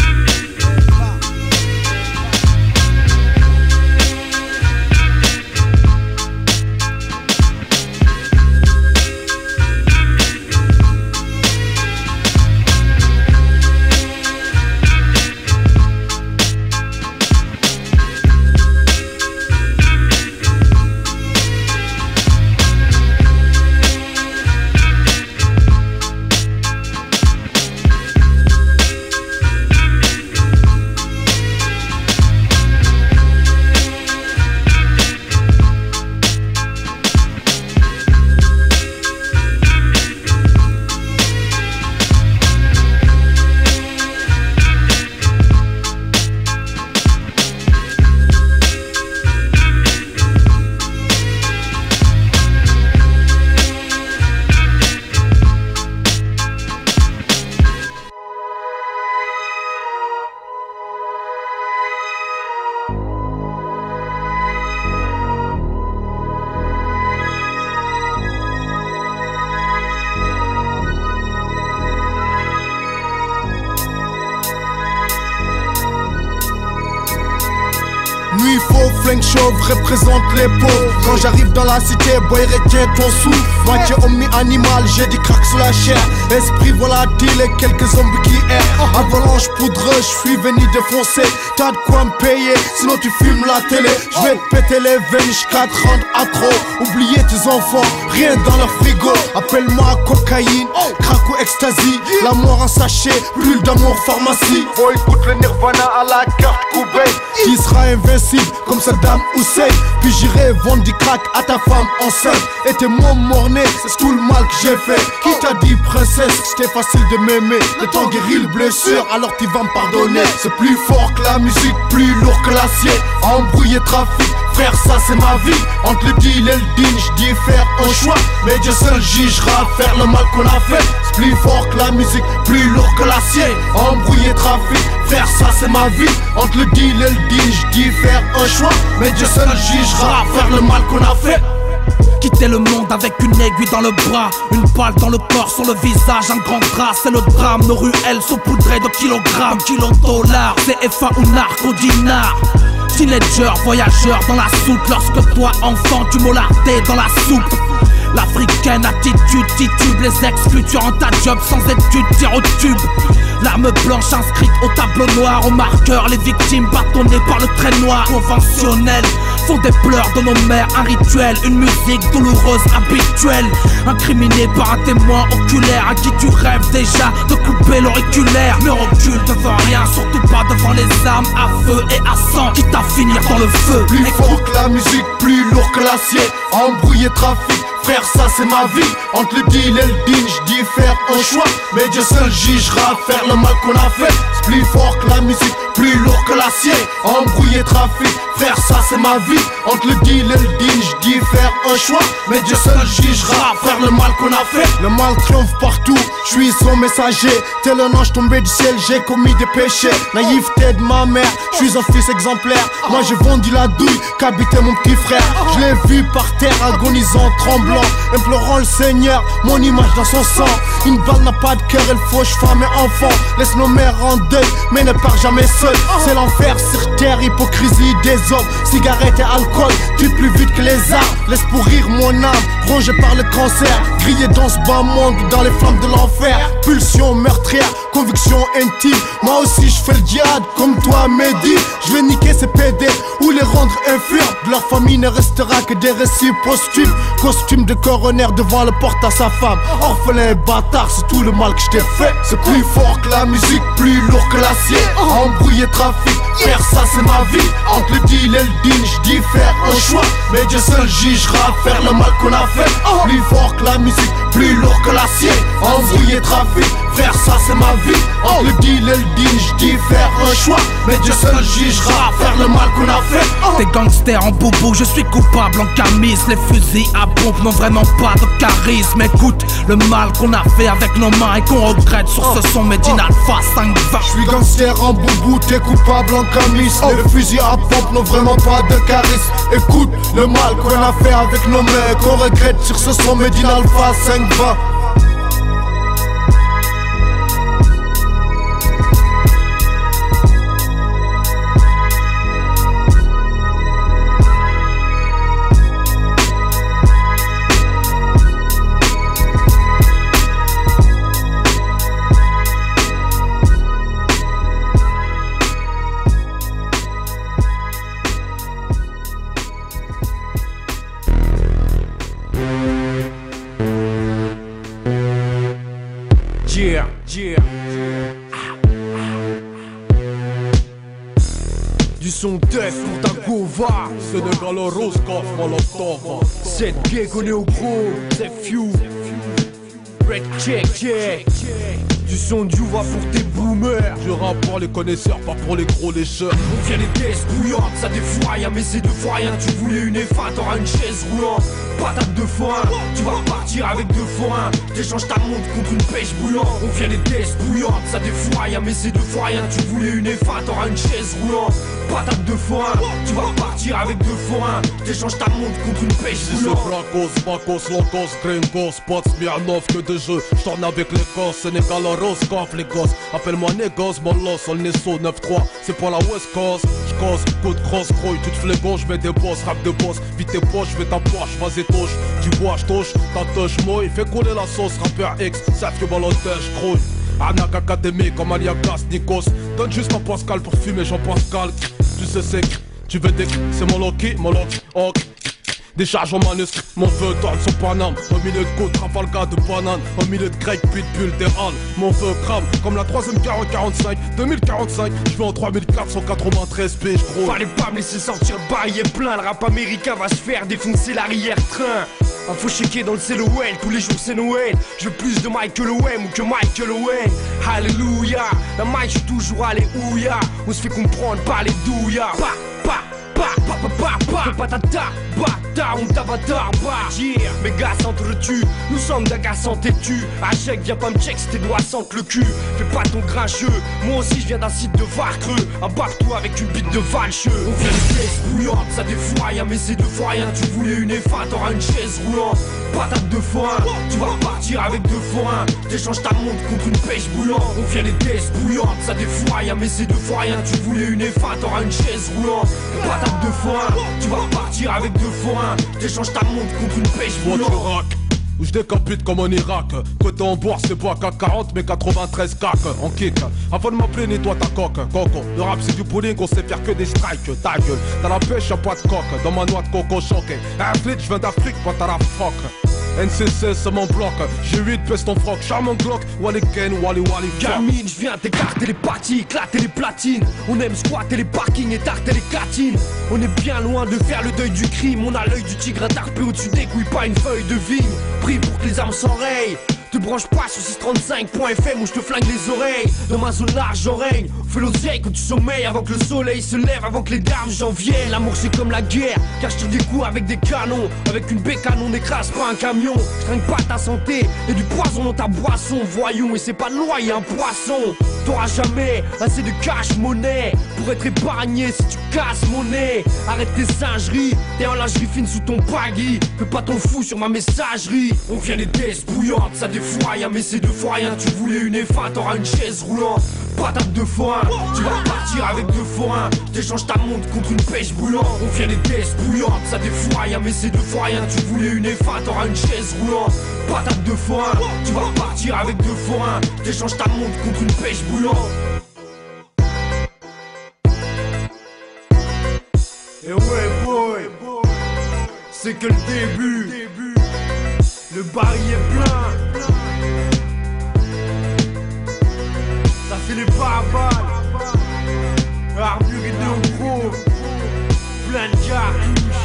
Flingue chauve représente les pauvres. Quand j'arrive dans la cité, boy retiens ton souffle. Moitié homme animal, j'ai des cracks sous la chair. Esprit volatile et quelques zombies qui errent. Avalanche poudreuse, j'suis venu défoncer. T'as de quoi me payer, sinon tu fumes la télé. J'vais te péter les veines jusqu'à te rendre accro. Oubliez tes enfants, rien dans leur frigo. Appelle-moi cocaïne, crack ou ecstasy. La mort en sachet, brûle d'amour pharmacie. Boy écoute le Nirvana à la carte Koubé. Qui sera invincible comme Saddam Hussein. Puis j'irai vendre du crack à ta femme enceinte. Et t'es mon morné, c'est tout le mal que j'ai fait. Qui t'a dit princesse, c'était facile de m'aimer. Le temps guérit le blessure, alors tu vas me pardonner. C'est plus fort que la musique, plus lourd que l'acier. Embrouiller trafic, frère ça c'est ma vie. Entre le deal et le deal, j'dis faire un choix. Mais Dieu seul jugera faire le mal qu'on a fait. C'est plus fort que la musique, plus lourd que l'acier. Embrouiller trafic, frère ça c'est ma vie. Entre le deal et le deal, j'dis faire un choix. Mais Dieu seul jugera faire le mal qu'on a fait. Quitter le monde avec une aiguille dans le bras, une balle dans le corps, sur le visage, un grand drap, c'est le drame. Nos ruelles sont poudrées de kilogrammes, kilos dollars, C F A ou narco dinar. Teenager, voyageur dans la soupe, lorsque toi enfant tu mollardais dans la soupe. L'africaine attitude titube, les ex-futurs en ta job sans études, tir au tube. L'arme blanche inscrite au tableau noir, au marqueur, les victimes bâtonnées par le trait noir. Conventionnel, font des pleurs de nos mères, un rituel, une musique douloureuse habituelle. Incriminé par un témoin oculaire à qui tu rêves déjà de couper l'auriculaire. Ne recule devant rien, surtout pas devant les armes à feu et à sang, quitte à finir dans le feu. Plus fort que la musique, plus lourd que l'acier. Embrouiller trafic, frère ça c'est ma vie. Entre le deal et le deal, j'dis faire un choix. Mais Dieu seul jugera faire le mal qu'on a fait. C'est plus fort que la musique, plus lourd que l'acier. Embrouiller trafic, frère ça c'est ma vie. Entre le deal et le deal, j'dis faire un choix. Mais Dieu seul jugera faire le mal qu'on a fait. Le mal triomphe partout, j'suis son messager. Tel un ange tombé du ciel, j'ai commis des péchés. Naïveté de ma mère, j'suis un fils exemplaire. Moi j'ai vendu la douille qu'habitait mon petit frère. Je l'ai vu par terre agonisant, tremblant, implorant le Seigneur, mon image dans son sang. Une balle n'a pas de cœur, il faut femme et enfant. Laisse nos mères en deuil, mais ne pars jamais seul. C'est l'enfer sur terre, hypocrisie des hommes. Cigarettes et alcool, tue plus vite que les armes. Laisse pourrir mon âme, rongée par le cancer. Grillé dans ce bas monde, dans les flammes de l'enfer. Pulsion meurtrière, conviction intime. Moi aussi je fais le djihad, comme toi Mehdi. Je vais niquer ces P D ou les rendre infirmes. De leur famille ne restera que des récits posthumes. Costume de coroner devant le porte à sa femme. Orphelin et bâtard, c'est tout le mal que je t'ai fait. C'est plus fort que la musique, plus lourd que l'acier. Embrouiller trafic, faire ça c'est ma vie. Entre le deal et le deal, j'dis faire un choix. Mais Dieu seul jugera faire le mal qu'on a fait. Plus fort que la musique, plus lourd que l'acier. Embrouiller trafic, faire ça c'est ma vie. Entre le deal et le deal, j'dis faire un choix. Mais Dieu seul jugera faire le mal qu'on a fait. T'es gangster en boubou, je suis coupable en camis. Les fusils à pompe n'ont vraiment pas de charisme. Écoute le mal qu'on a fait avec nos mains et qu'on regrette sur ce son Made in Alpha cinq vingt. J'suis gangster en boubou, t'es coupable en camis. Les fusils à pompe n'ont vraiment pas de charisme. Écoute le mal qu'on a fait avec nos mains, qu'on regrette sur ce son Made in Alpha cinq vingt. Yeah, yeah. Du son death pour ta gova. Sénégal rose, coff, molotov. C'est bien connu au gros, c'est few. Red check, check. Du son du va pour tes boomers. Je rappe pour les connaisseurs, pas pour les gros lécheurs. On vient les tests bouillantes, ça défouraille rien, mais c'est deux fois rien. Tu voulais une F un, t'auras une chaise roulante. Patate de foin, tu vas repartir avec deux forains. T'échanges ta montre contre une pêche bouillante. On vient les tests bouillantes, ça défouraille rien, mais c'est deux fois rien. Tu voulais une F un, t'auras une chaise roulante. Patate de foin, tu vas repartir avec deux forains. T'échanges ta montre contre une pêche bouillante. C'est Bracos, Bacos, Locos, Gringos, Spots, Smirnov, que de jeux. J'tourne avec les cons, Sénégal Roscoff les gosses. Appelle-moi négoce, mon los, on est saut neuf trois. C'est pour la West Coast. J'cause, coup de cross, croix, tu te flégon, j'mets des boss, rap de boss. Vite tes poches, j'fais ta poche, vas-y touche. Tu bois, j'touche, ta touche, moi, il fait couler la sauce. Rappeur X, savent que balotage, crouille. Anak académie comme Aliagas, Nikos. Donne juste un Pascal pour fumer, Jean-Pascal. Tu sais c'est que tu veux des c'est mon Loki, mon Loki, ok. Des charges en manuscrit, mon feu tourne son Paname. Au milieu de côte, Trafalgar de banane. Au milieu de grec, pitbull, des halles. Mon feu crame, comme la troisième quarante quarante-cinq. deux mille quarante-cinq, je vais en trois mille quatre cent quatre-vingt-treize piges, gros. Fallait pas me laisser sortir le barillet plein. Le rap américain va se faire défoncer l'arrière-train. Un faux chéquier dans le C L O L, tous les jours c'est Noël. Je veux plus de Michael Owen ou que Michael Owen. Alléluia, la mic je suis toujours alléluia. On se fait comprendre par les douillards. Pa, pa, pa, pa, pa, pa, pa, patata, bata, on t'avatar, bah. Yeah, mes gars s'entretuent, nous sommes d'agaçants têtus. Achèque, viens pas me check si tes doigts sentent le cul. Fais pas ton grincheux, moi aussi je viens d'un site de Varcreux. Embarque-toi avec une bite de valcheux. On fait des pièces bouillantes, ça défouraille, hein, mais c'est deux fois rien. Tu voulais une F un, t'auras une chaise roulante. Patate de foin, tu vas repartir avec deux forains. T'échanges ta montre contre une pêche bouillante. On fait des tests bouillantes, ça défouraille, hein, mais c'est deux fois rien. Tu voulais une F un, t'auras une chaise roulante. Patate de foin, tu vas repartir avec deux forains. T'échanges ta montre contre une pêche boulante. Où je décapite comme en Irak. Côté en bourse, c'est pas K quarante mais quatre-vingt-treize cac en kick. Avant de m'appeler, nettoie ta coque, coco. Le rap c'est du bowling, on sait faire que des strikes. Ta gueule, dans la pêche y'a pas de coque. Dans ma noix de coco choqué. Athlète, je viens d'Afrique, pas t'as la froc. N C C c'est mon bloc, G huit pèse ton froc, charmant Glock, Wally Ken, Wally Wally. Gamine, je viens t'écarter les parties, éclater les platines. On aime squatter les parkings et tarter les catines. On est bien loin de faire le deuil du crime. On a l'œil du tigre tarpé au-dessus des couilles, pas une feuille de vigne. Pris pour que les armes s'enrayent. Te branche pas sur six trente-cinq point F M où je te flingue les oreilles. Dans ma zone large j'en règne. Fais l'oseille quand tu sommeilles avant que le soleil se lève, avant que les dames j'en viennent. L'amour c'est comme la guerre, car je tire des coups avec des canons. Avec une bécane on n'écrase pas un camion. Je crains pas ta santé, et du poison dans ta boisson. Voyons, et c'est pas de loi, y'a un poisson. T'auras jamais assez de cash monnaie pour être épargné si tu casses mon nez. Arrête tes singeries, t'es en lingerie fine sous ton baggy. Fais pas ton fou sur ma messagerie. On vient des tests bouillantes, ça défouraille, mais c'est deux fois rien. Tu voulais une F un, t'auras une chaise roulante. Patate de foin, tu vas repartir avec deux forains. T'échanges ta montre contre une pêche bouillante. On vient des tests bouillantes, ça défouraille, mais c'est deux fois rien. Tu voulais une F un, t'auras une chaise roulante. Patate de foin, tu vas repartir avec deux forains. T'échanges ta montre contre une pêche bouillante. Et ouais boy, c'est que le début. Le baril est plein. Ça c'est les barbares. Armure et deux gros. Plein de cartouches.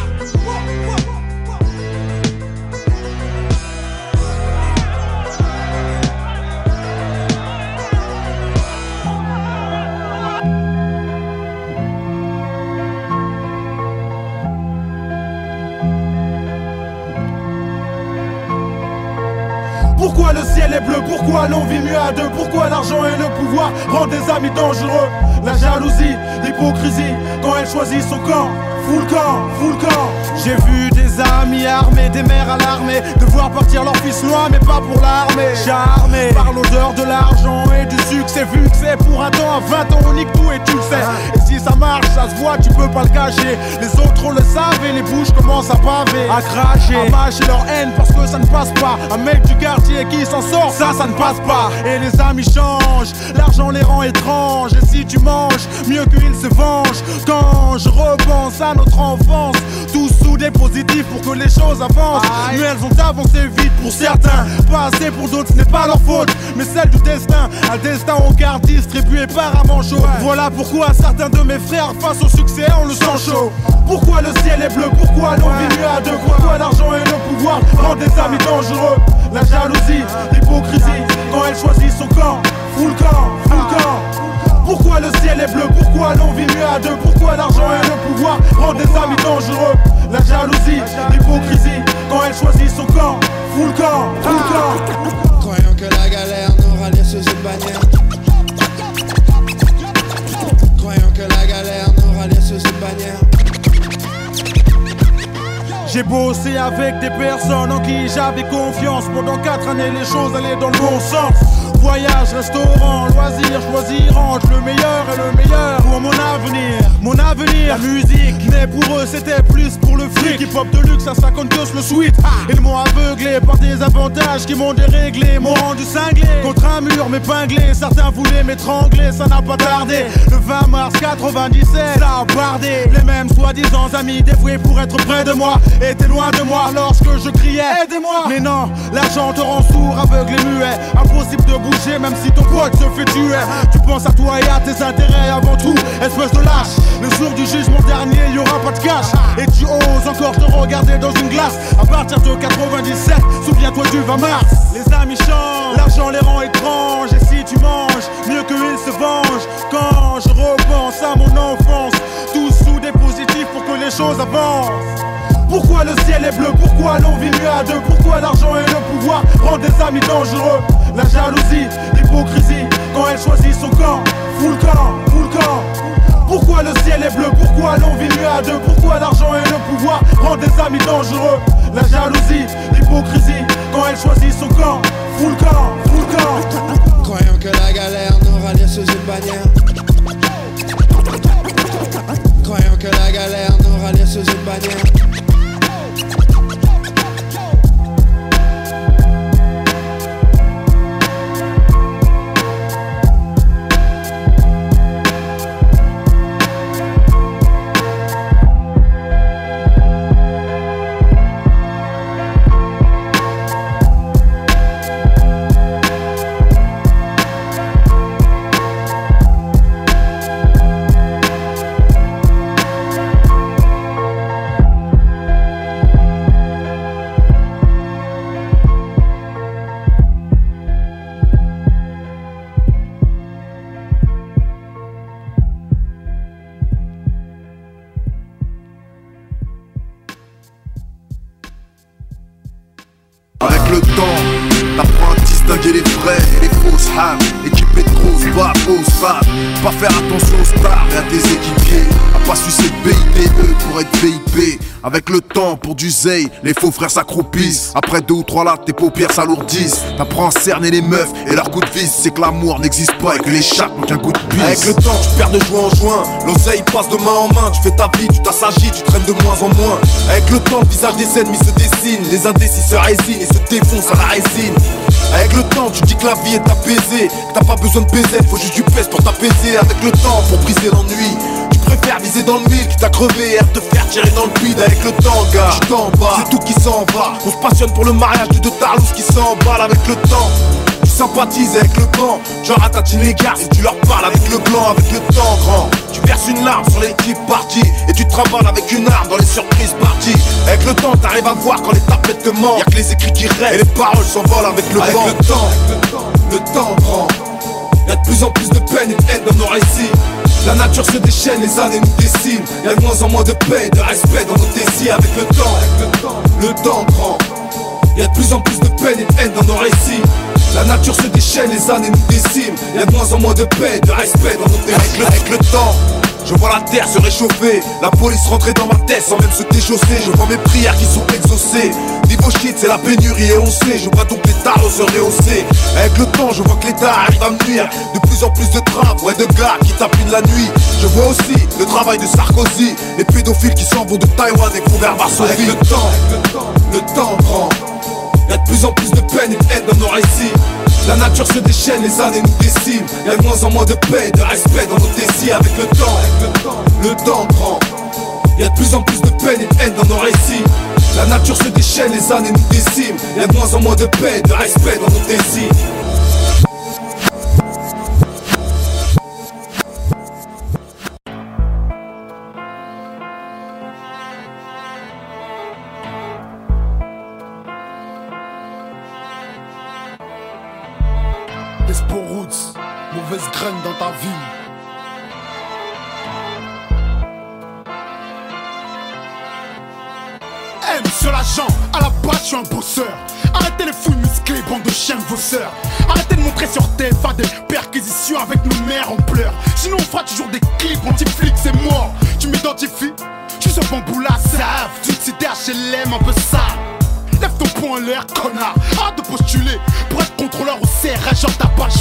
Pourquoi le ciel est bleu? Pourquoi l'on vit mieux à deux? Pourquoi l'argent et le pouvoir rendent des amis dangereux? La jalousie, l'hypocrisie, quand elle choisit son camp. Full camp, full camp. J'ai vu des amis armés, des mères à l'armée, devoir partir leur fils loin mais pas pour l'armée. Charmé par l'odeur de l'argent et du succès, vu que c'est pour un temps, à vingt ans on nique tout et tu le sais. Et si ça marche, ça se voit, tu peux pas le cacher. Les autres le savent et les bouches commencent à paver, à cracher, à mâcher leur haine parce que ça ne passe pas. Un mec du quartier qui s'en sort, ça, ça ne passe pas. Et les amis changent, l'argent les rend étranges. Et si tu manges, mieux qu'ils se vengent. Quand je repense à notre enfance, tous soudés positifs pour que les choses avancent. Mais elles ont avancé vite pour certains, pas assez pour d'autres, ce n'est pas leur faute, mais celle du destin. Un destin au quart distribué par un manchot. Voilà pourquoi certains de mes frères face au succès on le sent chaud. Pourquoi le ciel est bleu? Pourquoi l'on vit mieux à deux? Pourquoi l'argent et le pouvoir rendent des amis dangereux? La jalousie, l'hypocrisie, quand elle choisit son camp. Full camp, full camp. Pourquoi le ciel est bleu? Pourquoi l'on vit mieux à deux? Pourquoi l'argent et le pouvoir rendent des amis dangereux? La jalousie, l'hypocrisie, quand elle choisit son camp. Full camp, full camp. Croyant que la galère n'aura lieu sous une bannière. Croyant que la galère n'aura lieu sous une bannière. J'ai bossé avec des personnes en qui j'avais confiance. Pendant quatre années les choses allaient dans le bon sens. Voyage, restaurant, loisirs, choisir, range le meilleur et le meilleur pour mon avenir. Mon avenir, la musique, mais pour eux c'était plus pour le fric. Hip-hop de luxe, ça cinquante tous le sweat. Ils m'ont aveuglé par des avantages qui m'ont déréglé, m'ont rendu cinglé. Contre un mur m'épinglé, certains voulaient m'étrangler, ça n'a pas tardé. Le vingt mars quatre-vingt-dix-sept, ça a bardé. Les mêmes soi-disant amis dévoués pour être près de moi étaient loin de moi lorsque je criais aidez-moi. Mais non, l'argent te rend sourd, aveugle et muet. Impossible de bouger même si ton pote se fait tuer. Tu penses à toi et à tes intérêts avant tout, espèce de lâche. Le jour du jugement dernier, y aura pas de cash. Et tu oses encore te regarder dans une glace. À partir de quatre-vingt-dix-sept, souviens-toi du vingt mars. Les amis changent, l'argent les rend étranges. Et si tu manges, mieux qu'ils se vengent. Quand je repense à mon enfance, tout sous des positifs pour que les choses avancent. Pourquoi le ciel est bleu, pourquoi l'on vit mieux à deux, pourquoi l'argent et le pouvoir rendent des amis dangereux. La jalousie, l'hypocrisie, quand elle choisit son camp, full camp, full camp. Pourquoi le ciel est bleu, pourquoi l'on vit mieux à deux, pourquoi l'argent et le pouvoir rendent des amis dangereux. La jalousie, l'hypocrisie, quand elle choisit son camp, full camp, full camp. Croyant que la galère nous rallie sous une bannière. Croyant que la galère nous rallie sous une bannière. Le temps, t'apprends à distinguer les vrais et les fausses ham. Équipé de grosses babes, grosses femmes. Pas faire attention aux stars et à tes équipiers. À pas sucer B I P E pour être V I P. Avec le temps, pour du zèle, les faux frères s'accroupissent. Après deux ou trois lattes, tes paupières s'alourdissent. T'apprends à cerner les meufs et leur coup de vis. C'est que l'amour n'existe pas et que les chats n'ont qu'un coup de pisse. Avec le temps, tu perds de joie en juin. L'oseille passe de main en main. Tu fais ta vie, tu t'assagis, tu traînes de moins en moins. Avec le temps, le visage des ennemis se dessine. Les indécis se résignent et se défoncent à la résine. Avec le temps, tu dis que la vie est apaisée, que t'as pas besoin de baiser, faut juste du pèse pour t'apaiser. Avec le temps, pour briser l'ennui, tu préfères viser dans le mille, quitte à crever et à te faire tirer dans le bide. Avec le temps, gars, tu t'en bats, c'est tout qui s'en va. On se passionne pour le mariage de deux tarlousses qui s'emballent. Avec le temps, tu sympathises avec le camp, genre à tatine les gars si tu leur parles avec le blanc. Avec le temps, grand, tu verses une larme sur les types partis et tu te travailles avec une arme dans les surprises parties. Avec le temps, t'arrives à voir quand les tapettes te mentent. Y'a que les écrits qui restent et les paroles s'envolent avec le vent. Avec le temps, le temps grand, y'a de plus en plus de peine et de haine dans nos récits. La nature se déchaîne, les années nous dessinent. Y'a de moins en moins de paix et de respect dans nos désirs. Avec le temps, le temps grand, y'a de plus en plus de peine et de haine dans nos récits. La nature se déchaîne, les années nous déciment. Y'a de moins en moins de paix et de respect dans nos désirs. Avec le, avec le temps, je vois la terre se réchauffer, la police rentrer dans ma tête sans même se déchausser. Je vois mes prières qui sont exaucées. Niveau shit, c'est la pénurie et on sait. Je vois donc les tarots se rehausser. Avec le temps, je vois que l'État arrive à me nuire. De plus en plus de travaux et de gars qui tapinent la nuit. Je vois aussi le travail de Sarkozy, les pédophiles qui s'en vont de Taïwan et font vers Varsovie. Avec le temps, le temps grand, y'a de plus en plus de peine et de haine dans nos récits. La nature se déchaîne, les années nous déciment. Y'a de moins en moins de paix et de respect dans nos désirs. Avec le temps, le temps grand, y'a de plus en plus de peine et de haine dans nos récits. La nature se déchaîne, les années nous déciment. Y'a de moins en moins de paix et de respect dans nos désirs. Roots, mauvaise graine dans ta vie. M sur l'agent, à la base je suis un bosseur. Arrêtez les fouilles musclées, bande de chiens bosseurs. Arrêtez de montrer sur T F A des perquisitions avec nos mères en pleurs. Sinon on fera toujours des clips anti-flics, c'est mort. Tu m'identifies, je suis ce bambou là, save. Tu te cites H L M un peu sale. Lève ton poing en l'air, connard. Arrête de postuler pour être contrôleur au C R H, genre t'as pas le choix.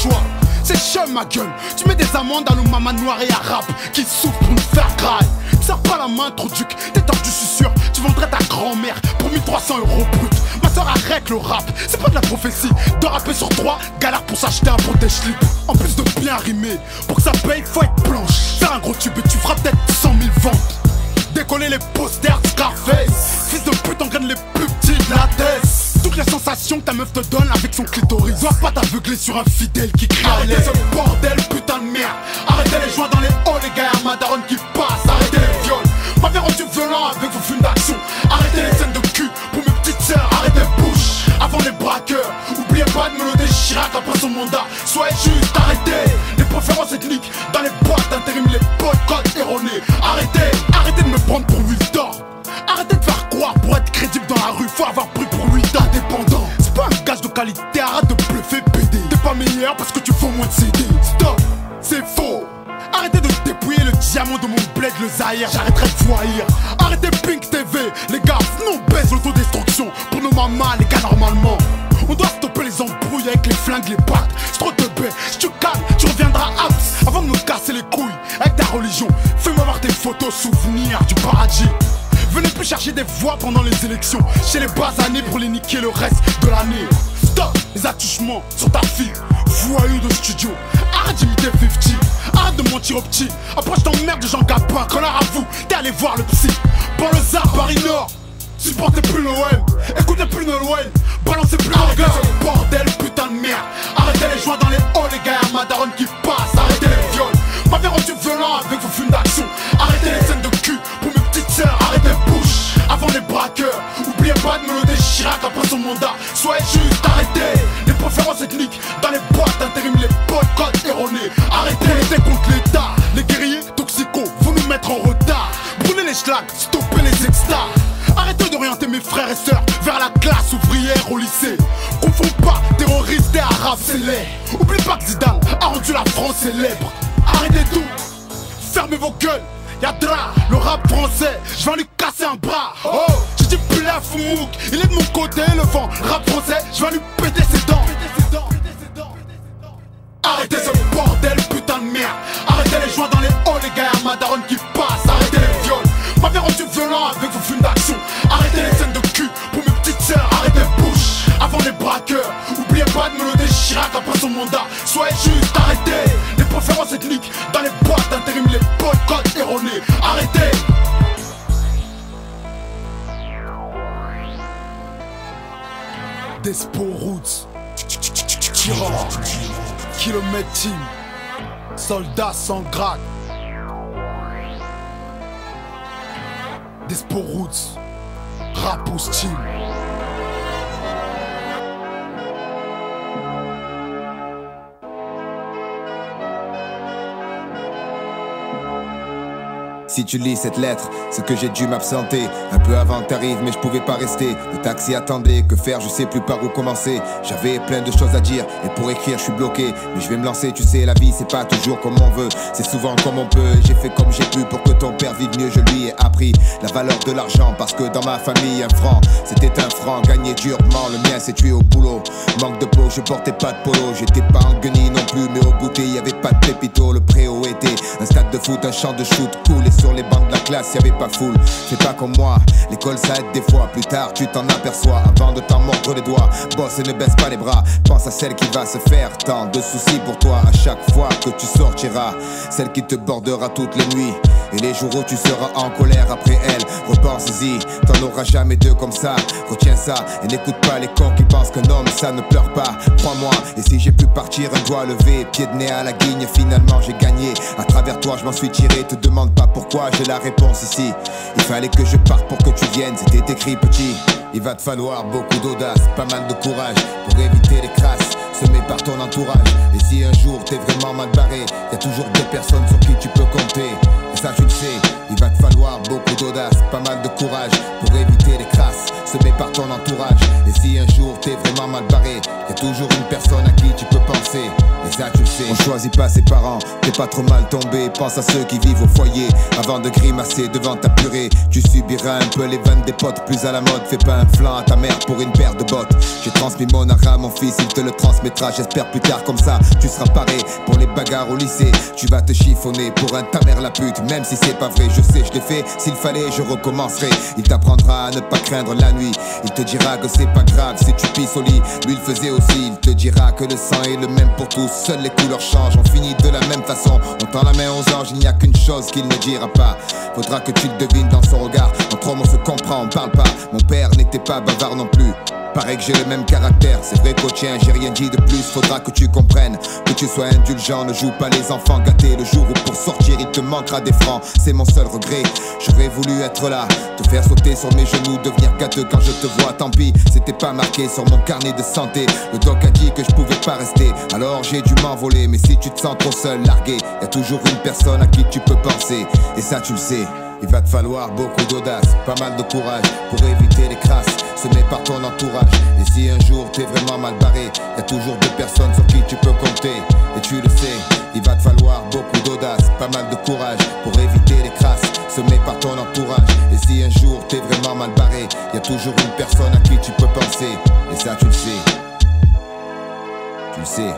choix. C'est chum ma gueule, tu mets des amendes à nos mamans noires et arabes qui souffrent pour nous faire graille. Sers pas la main trop duc, t'es tordu, je suis sûr. Tu vendrais ta grand-mère pour mille trois cents euros brut. Ma soeur arrête le rap, c'est pas de la prophétie. De rapper sur trois, galère pour s'acheter un protège-slip. En plus de bien rimer, pour que ça paye faut être blanche. Faire un gros tube et tu feras peut-être cent mille ventes. Décoller les posters de Scarface. Fils de pute engraine les plus petits de la tête. Toutes les sensations que ta meuf te donne avec son clitoris. Dois pas t'aveugler sur un fidèle qui crie à l'aide. Arrêtez ce bordel putain de merde. Arrêtez les joints dans les halls, les gars, ma daronne qui passe. Arrêtez les viols, m'avez rendu violent avec vos films d'action. Arrêtez les scènes de cul pour mes petites sœurs. Arrêtez bouche avant les braqueurs. Oubliez pas de Mélodie Chirac après son mandat. Soyez juste, arrêtez les préférences ethniques dans les boîtes d'intérim, les boycotts erronés. Arrêtez, arrêtez de me prendre pour Victor. Arrêtez de faire croire pour être crédible dans la rue, faut avoir pris pour lui d'indépendant. C'est pas un gage de qualité, arrête de bluffer P D. T'es pas meilleur parce que tu vends moins de C D. Stop, c'est faux. Arrêtez de dépouiller le diamant de mon bled, le Zahir, j'arrêterai de voyir. Arrêtez Pink T V, les gars, non baisse l'autodestruction. Pour nos mamans, les gars, normalement on doit stopper les embrouilles avec les flingues, les pattes. C'est trop de baie, si tu calmes, tu reviendras abs avant de me casser les couilles avec ta religion. Fais-moi voir tes photos souvenirs du paradis. Venez plus chercher des voix pendant les élections chez les basanés pour les niquer le reste de l'année. Stop les attouchements sur ta fille, voyou de studio. Arrête d'imiter cinquante, arrête de mentir aux petits. Après je t'emmerde de Jean Gabin, connard à vous, t'es allé voir le psy. Pour le Zar, Paris Nord, supportez plus Noël, écoutez plus Noël, balancez plus l'orgueil. Ce bordel putain de merde, arrêtez les joints dans les halls, les gars, ma daronne qui passe. Arrêtez les viols, m'avez rendu violent avec vos films d'action. Arrêtez les scènes de cul pour mes petites sœurs. Arrêtez bouche avant les braqueurs. Oubliez pas de Mélodie Chirac après son mandat. Soyez juste, arrêtez les préférences ethniques dans les boîtes d'intérim, les boycotts erronés. Arrêtez les contre l'État, les guerriers toxicos, vous nous mettre en retard. Brûlez les schlags, stoppez les extas. Arrêtez d'orienter mes frères et sœurs vers la classe ouvrière au lycée. Confonds pas terroristes et arabes, c'est laid. Oublie pas que Zidane a rendu la France célèbre. Arrêtez tout, fermez vos gueules. Y'a Dra, le rap français, je vais lui casser un bras. Oh, j'ai dit plus la Foumouk, il est de mon côté, le vent. Rap français, je vais lui péter ses dents. Arrêtez ce bordel putain de merde. Arrêtez les joints dans les halls, les gars, ma daronne qui passe. Arrêtez les viols, m'avez rendu violent avec vos films d'action. Arrêtez les scènes de cul pour mes petites sœurs. Arrêtez bouche avant les braqueurs. Oubliez pas de Mélodie Chirac après son mandat. Soyez juste, arrêtez les préférences ethniques dans les boîtes d'intérim, les boycotts erronés. Arrêtez. Despo Roots, Tyran, Kilomètre Team, soldats sans grade. Despo Roots, Rapos Team. Si tu lis cette lettre, c'est que j'ai dû m'absenter. Un peu avant que t'arrives, mais je pouvais pas rester. Le taxi attendait, que faire, je sais plus par où commencer. J'avais plein de choses à dire, et pour écrire je suis bloqué. Mais je vais me lancer, tu sais, la vie c'est pas toujours comme on veut. C'est souvent comme on peut, j'ai fait comme j'ai pu. Pour que ton père vive mieux, je lui ai appris la valeur de l'argent. Parce que dans ma famille, un franc, c'était un franc. Gagné durement, le mien s'est tué au boulot. Manque de peau, je portais pas de polo. J'étais pas en guenille non plus, mais au goûter, y avait pas de pépito. Le préau était un stade de foot, un champ de shoot cool. Et sur les bancs de la classe, y'avait pas foule. Fais pas comme moi, l'école ça aide des fois. Plus tard, tu t'en aperçois avant de t'en mordre les doigts. Bosse et ne baisse pas les bras. Pense à celle qui va se faire tant de soucis pour toi. À chaque fois que tu sortiras, celle qui te bordera toutes les nuits. Et les jours où tu seras en colère après elle, repense-y, t'en auras jamais deux comme ça. Retiens ça et n'écoute pas les cons qui pensent qu'un homme ça ne pleure pas. Crois-moi, et si j'ai pu partir un doigt levé, pied de nez à la guigne, finalement j'ai gagné. À travers toi je m'en suis tiré, te demande pas pourquoi, j'ai la réponse ici. Il fallait que je parte pour que tu viennes, c'était écrit petit. Il va te falloir beaucoup d'audace, pas mal de courage pour éviter les crasses semées par ton entourage. Et si un jour t'es vraiment mal barré, y'a toujours des personnes sur qui tu peux compter. Et ça tu le sais, il va te falloir beaucoup d'audace, pas mal de courage pour éviter les crasses semées par ton entourage. Et si un jour t'es vraiment mal barré, y'a toujours une personne à qui tu peux penser. Et ça tu le sais, on choisit pas ses parents, T'es pas trop mal tombé, pense à ceux qui vivent au foyer. Avant de grimacer devant ta purée, tu subiras un peu les vannes des potes plus à la mode. Fais pas un flanc à ta mère pour une paire de bottes. J'ai transmis mon art à mon fils, il te le transmettra. J'espère plus tard comme ça, tu seras paré pour les bagarres au lycée. Tu vas te chiffonner pour un ta mère la pute, même si c'est pas vrai. Je sais, je l'ai fait, s'il fallait je recommencerai. Il t'apprendra à ne pas craindre la nuit. Il te dira que c'est pas grave si tu pisses au lit. Lui il faisait aussi, il te dira que le sang est le même pour tous. Seules les couleurs changent, on finit de la même façon. On tend la main aux anges, il n'y a qu'une chose qu'il ne dira pas. Faudra que tu le devines dans son regard. Entre hommes on se comprend, on parle pas. Mon père n'était pas bavard non plus. Paraît que j'ai le même caractère, c'est vrai qu'au tien j'ai rien dit de plus. Faudra que tu comprennes, que tu sois indulgent. Ne joue pas les enfants gâtés le jour où pour sortir il te manquera des francs. C'est mon seul regret, j'aurais voulu être là, te faire sauter sur mes genoux, devenir gâteux quand je te vois. Tant pis, c'était pas marqué sur mon carnet de santé. Le doc a dit que je pouvais pas rester, alors j'ai dû m'envoler. Mais si tu te sens trop seul, largué, y a toujours une personne à qui tu peux penser. Et ça tu le sais, il va te falloir beaucoup d'audace, pas mal de courage pour éviter les crasses semées par ton entourage. Et si un jour t'es vraiment mal barré, y a toujours deux personnes sur qui tu peux compter. Et tu le sais, il va te falloir beaucoup d'audace, pas mal de courage pour éviter les crasses semées par ton entourage. Et si un jour t'es vraiment mal barré, y a toujours une personne à qui tu peux penser. Et ça tu le sais, tu le sais.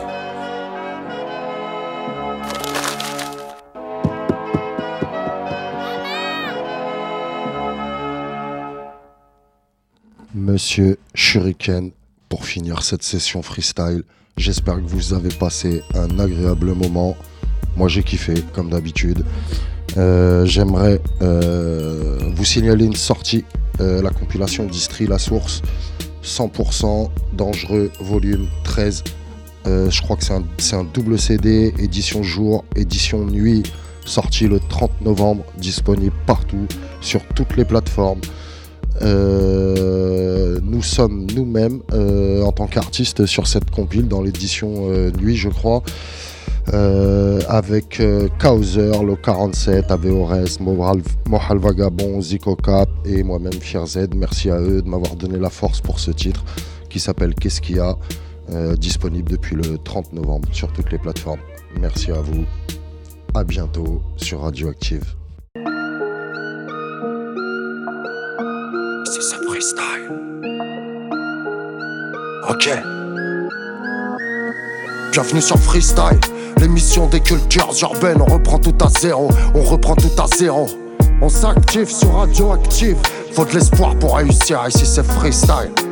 Monsieur Shuriken, pour finir cette session freestyle, j'espère que vous avez passé un agréable moment. Moi j'ai kiffé comme d'habitude. euh, J'aimerais euh, vous signaler une sortie, euh, la compilation Distri La Source, cent pour cent dangereux, volume treize. euh, Je crois que c'est un, c'est un double C D, édition jour, édition nuit, sorti le trente novembre, disponible partout, sur toutes les plateformes. Euh, nous sommes nous-mêmes euh, en tant qu'artistes sur cette compile dans l'édition euh, nuit je crois, euh, avec euh, Kauser, le quarante-sept, Aveores, Mohal, Mohal Vagabond, Zico Cap et moi-même Fier Z. Merci à eux de m'avoir donné la force pour ce titre qui s'appelle Qu'est-ce qu'il y a, euh, disponible depuis le trente novembre sur toutes les plateformes. Merci à vous, à bientôt sur Radioactive. C'est ce freestyle. Ok. Bienvenue sur Freestyle, l'émission des cultures urbaines. On reprend tout à zéro, on reprend tout à zéro. On s'active sur Radioactive. Faut de l'espoir pour réussir, ici c'est Freestyle.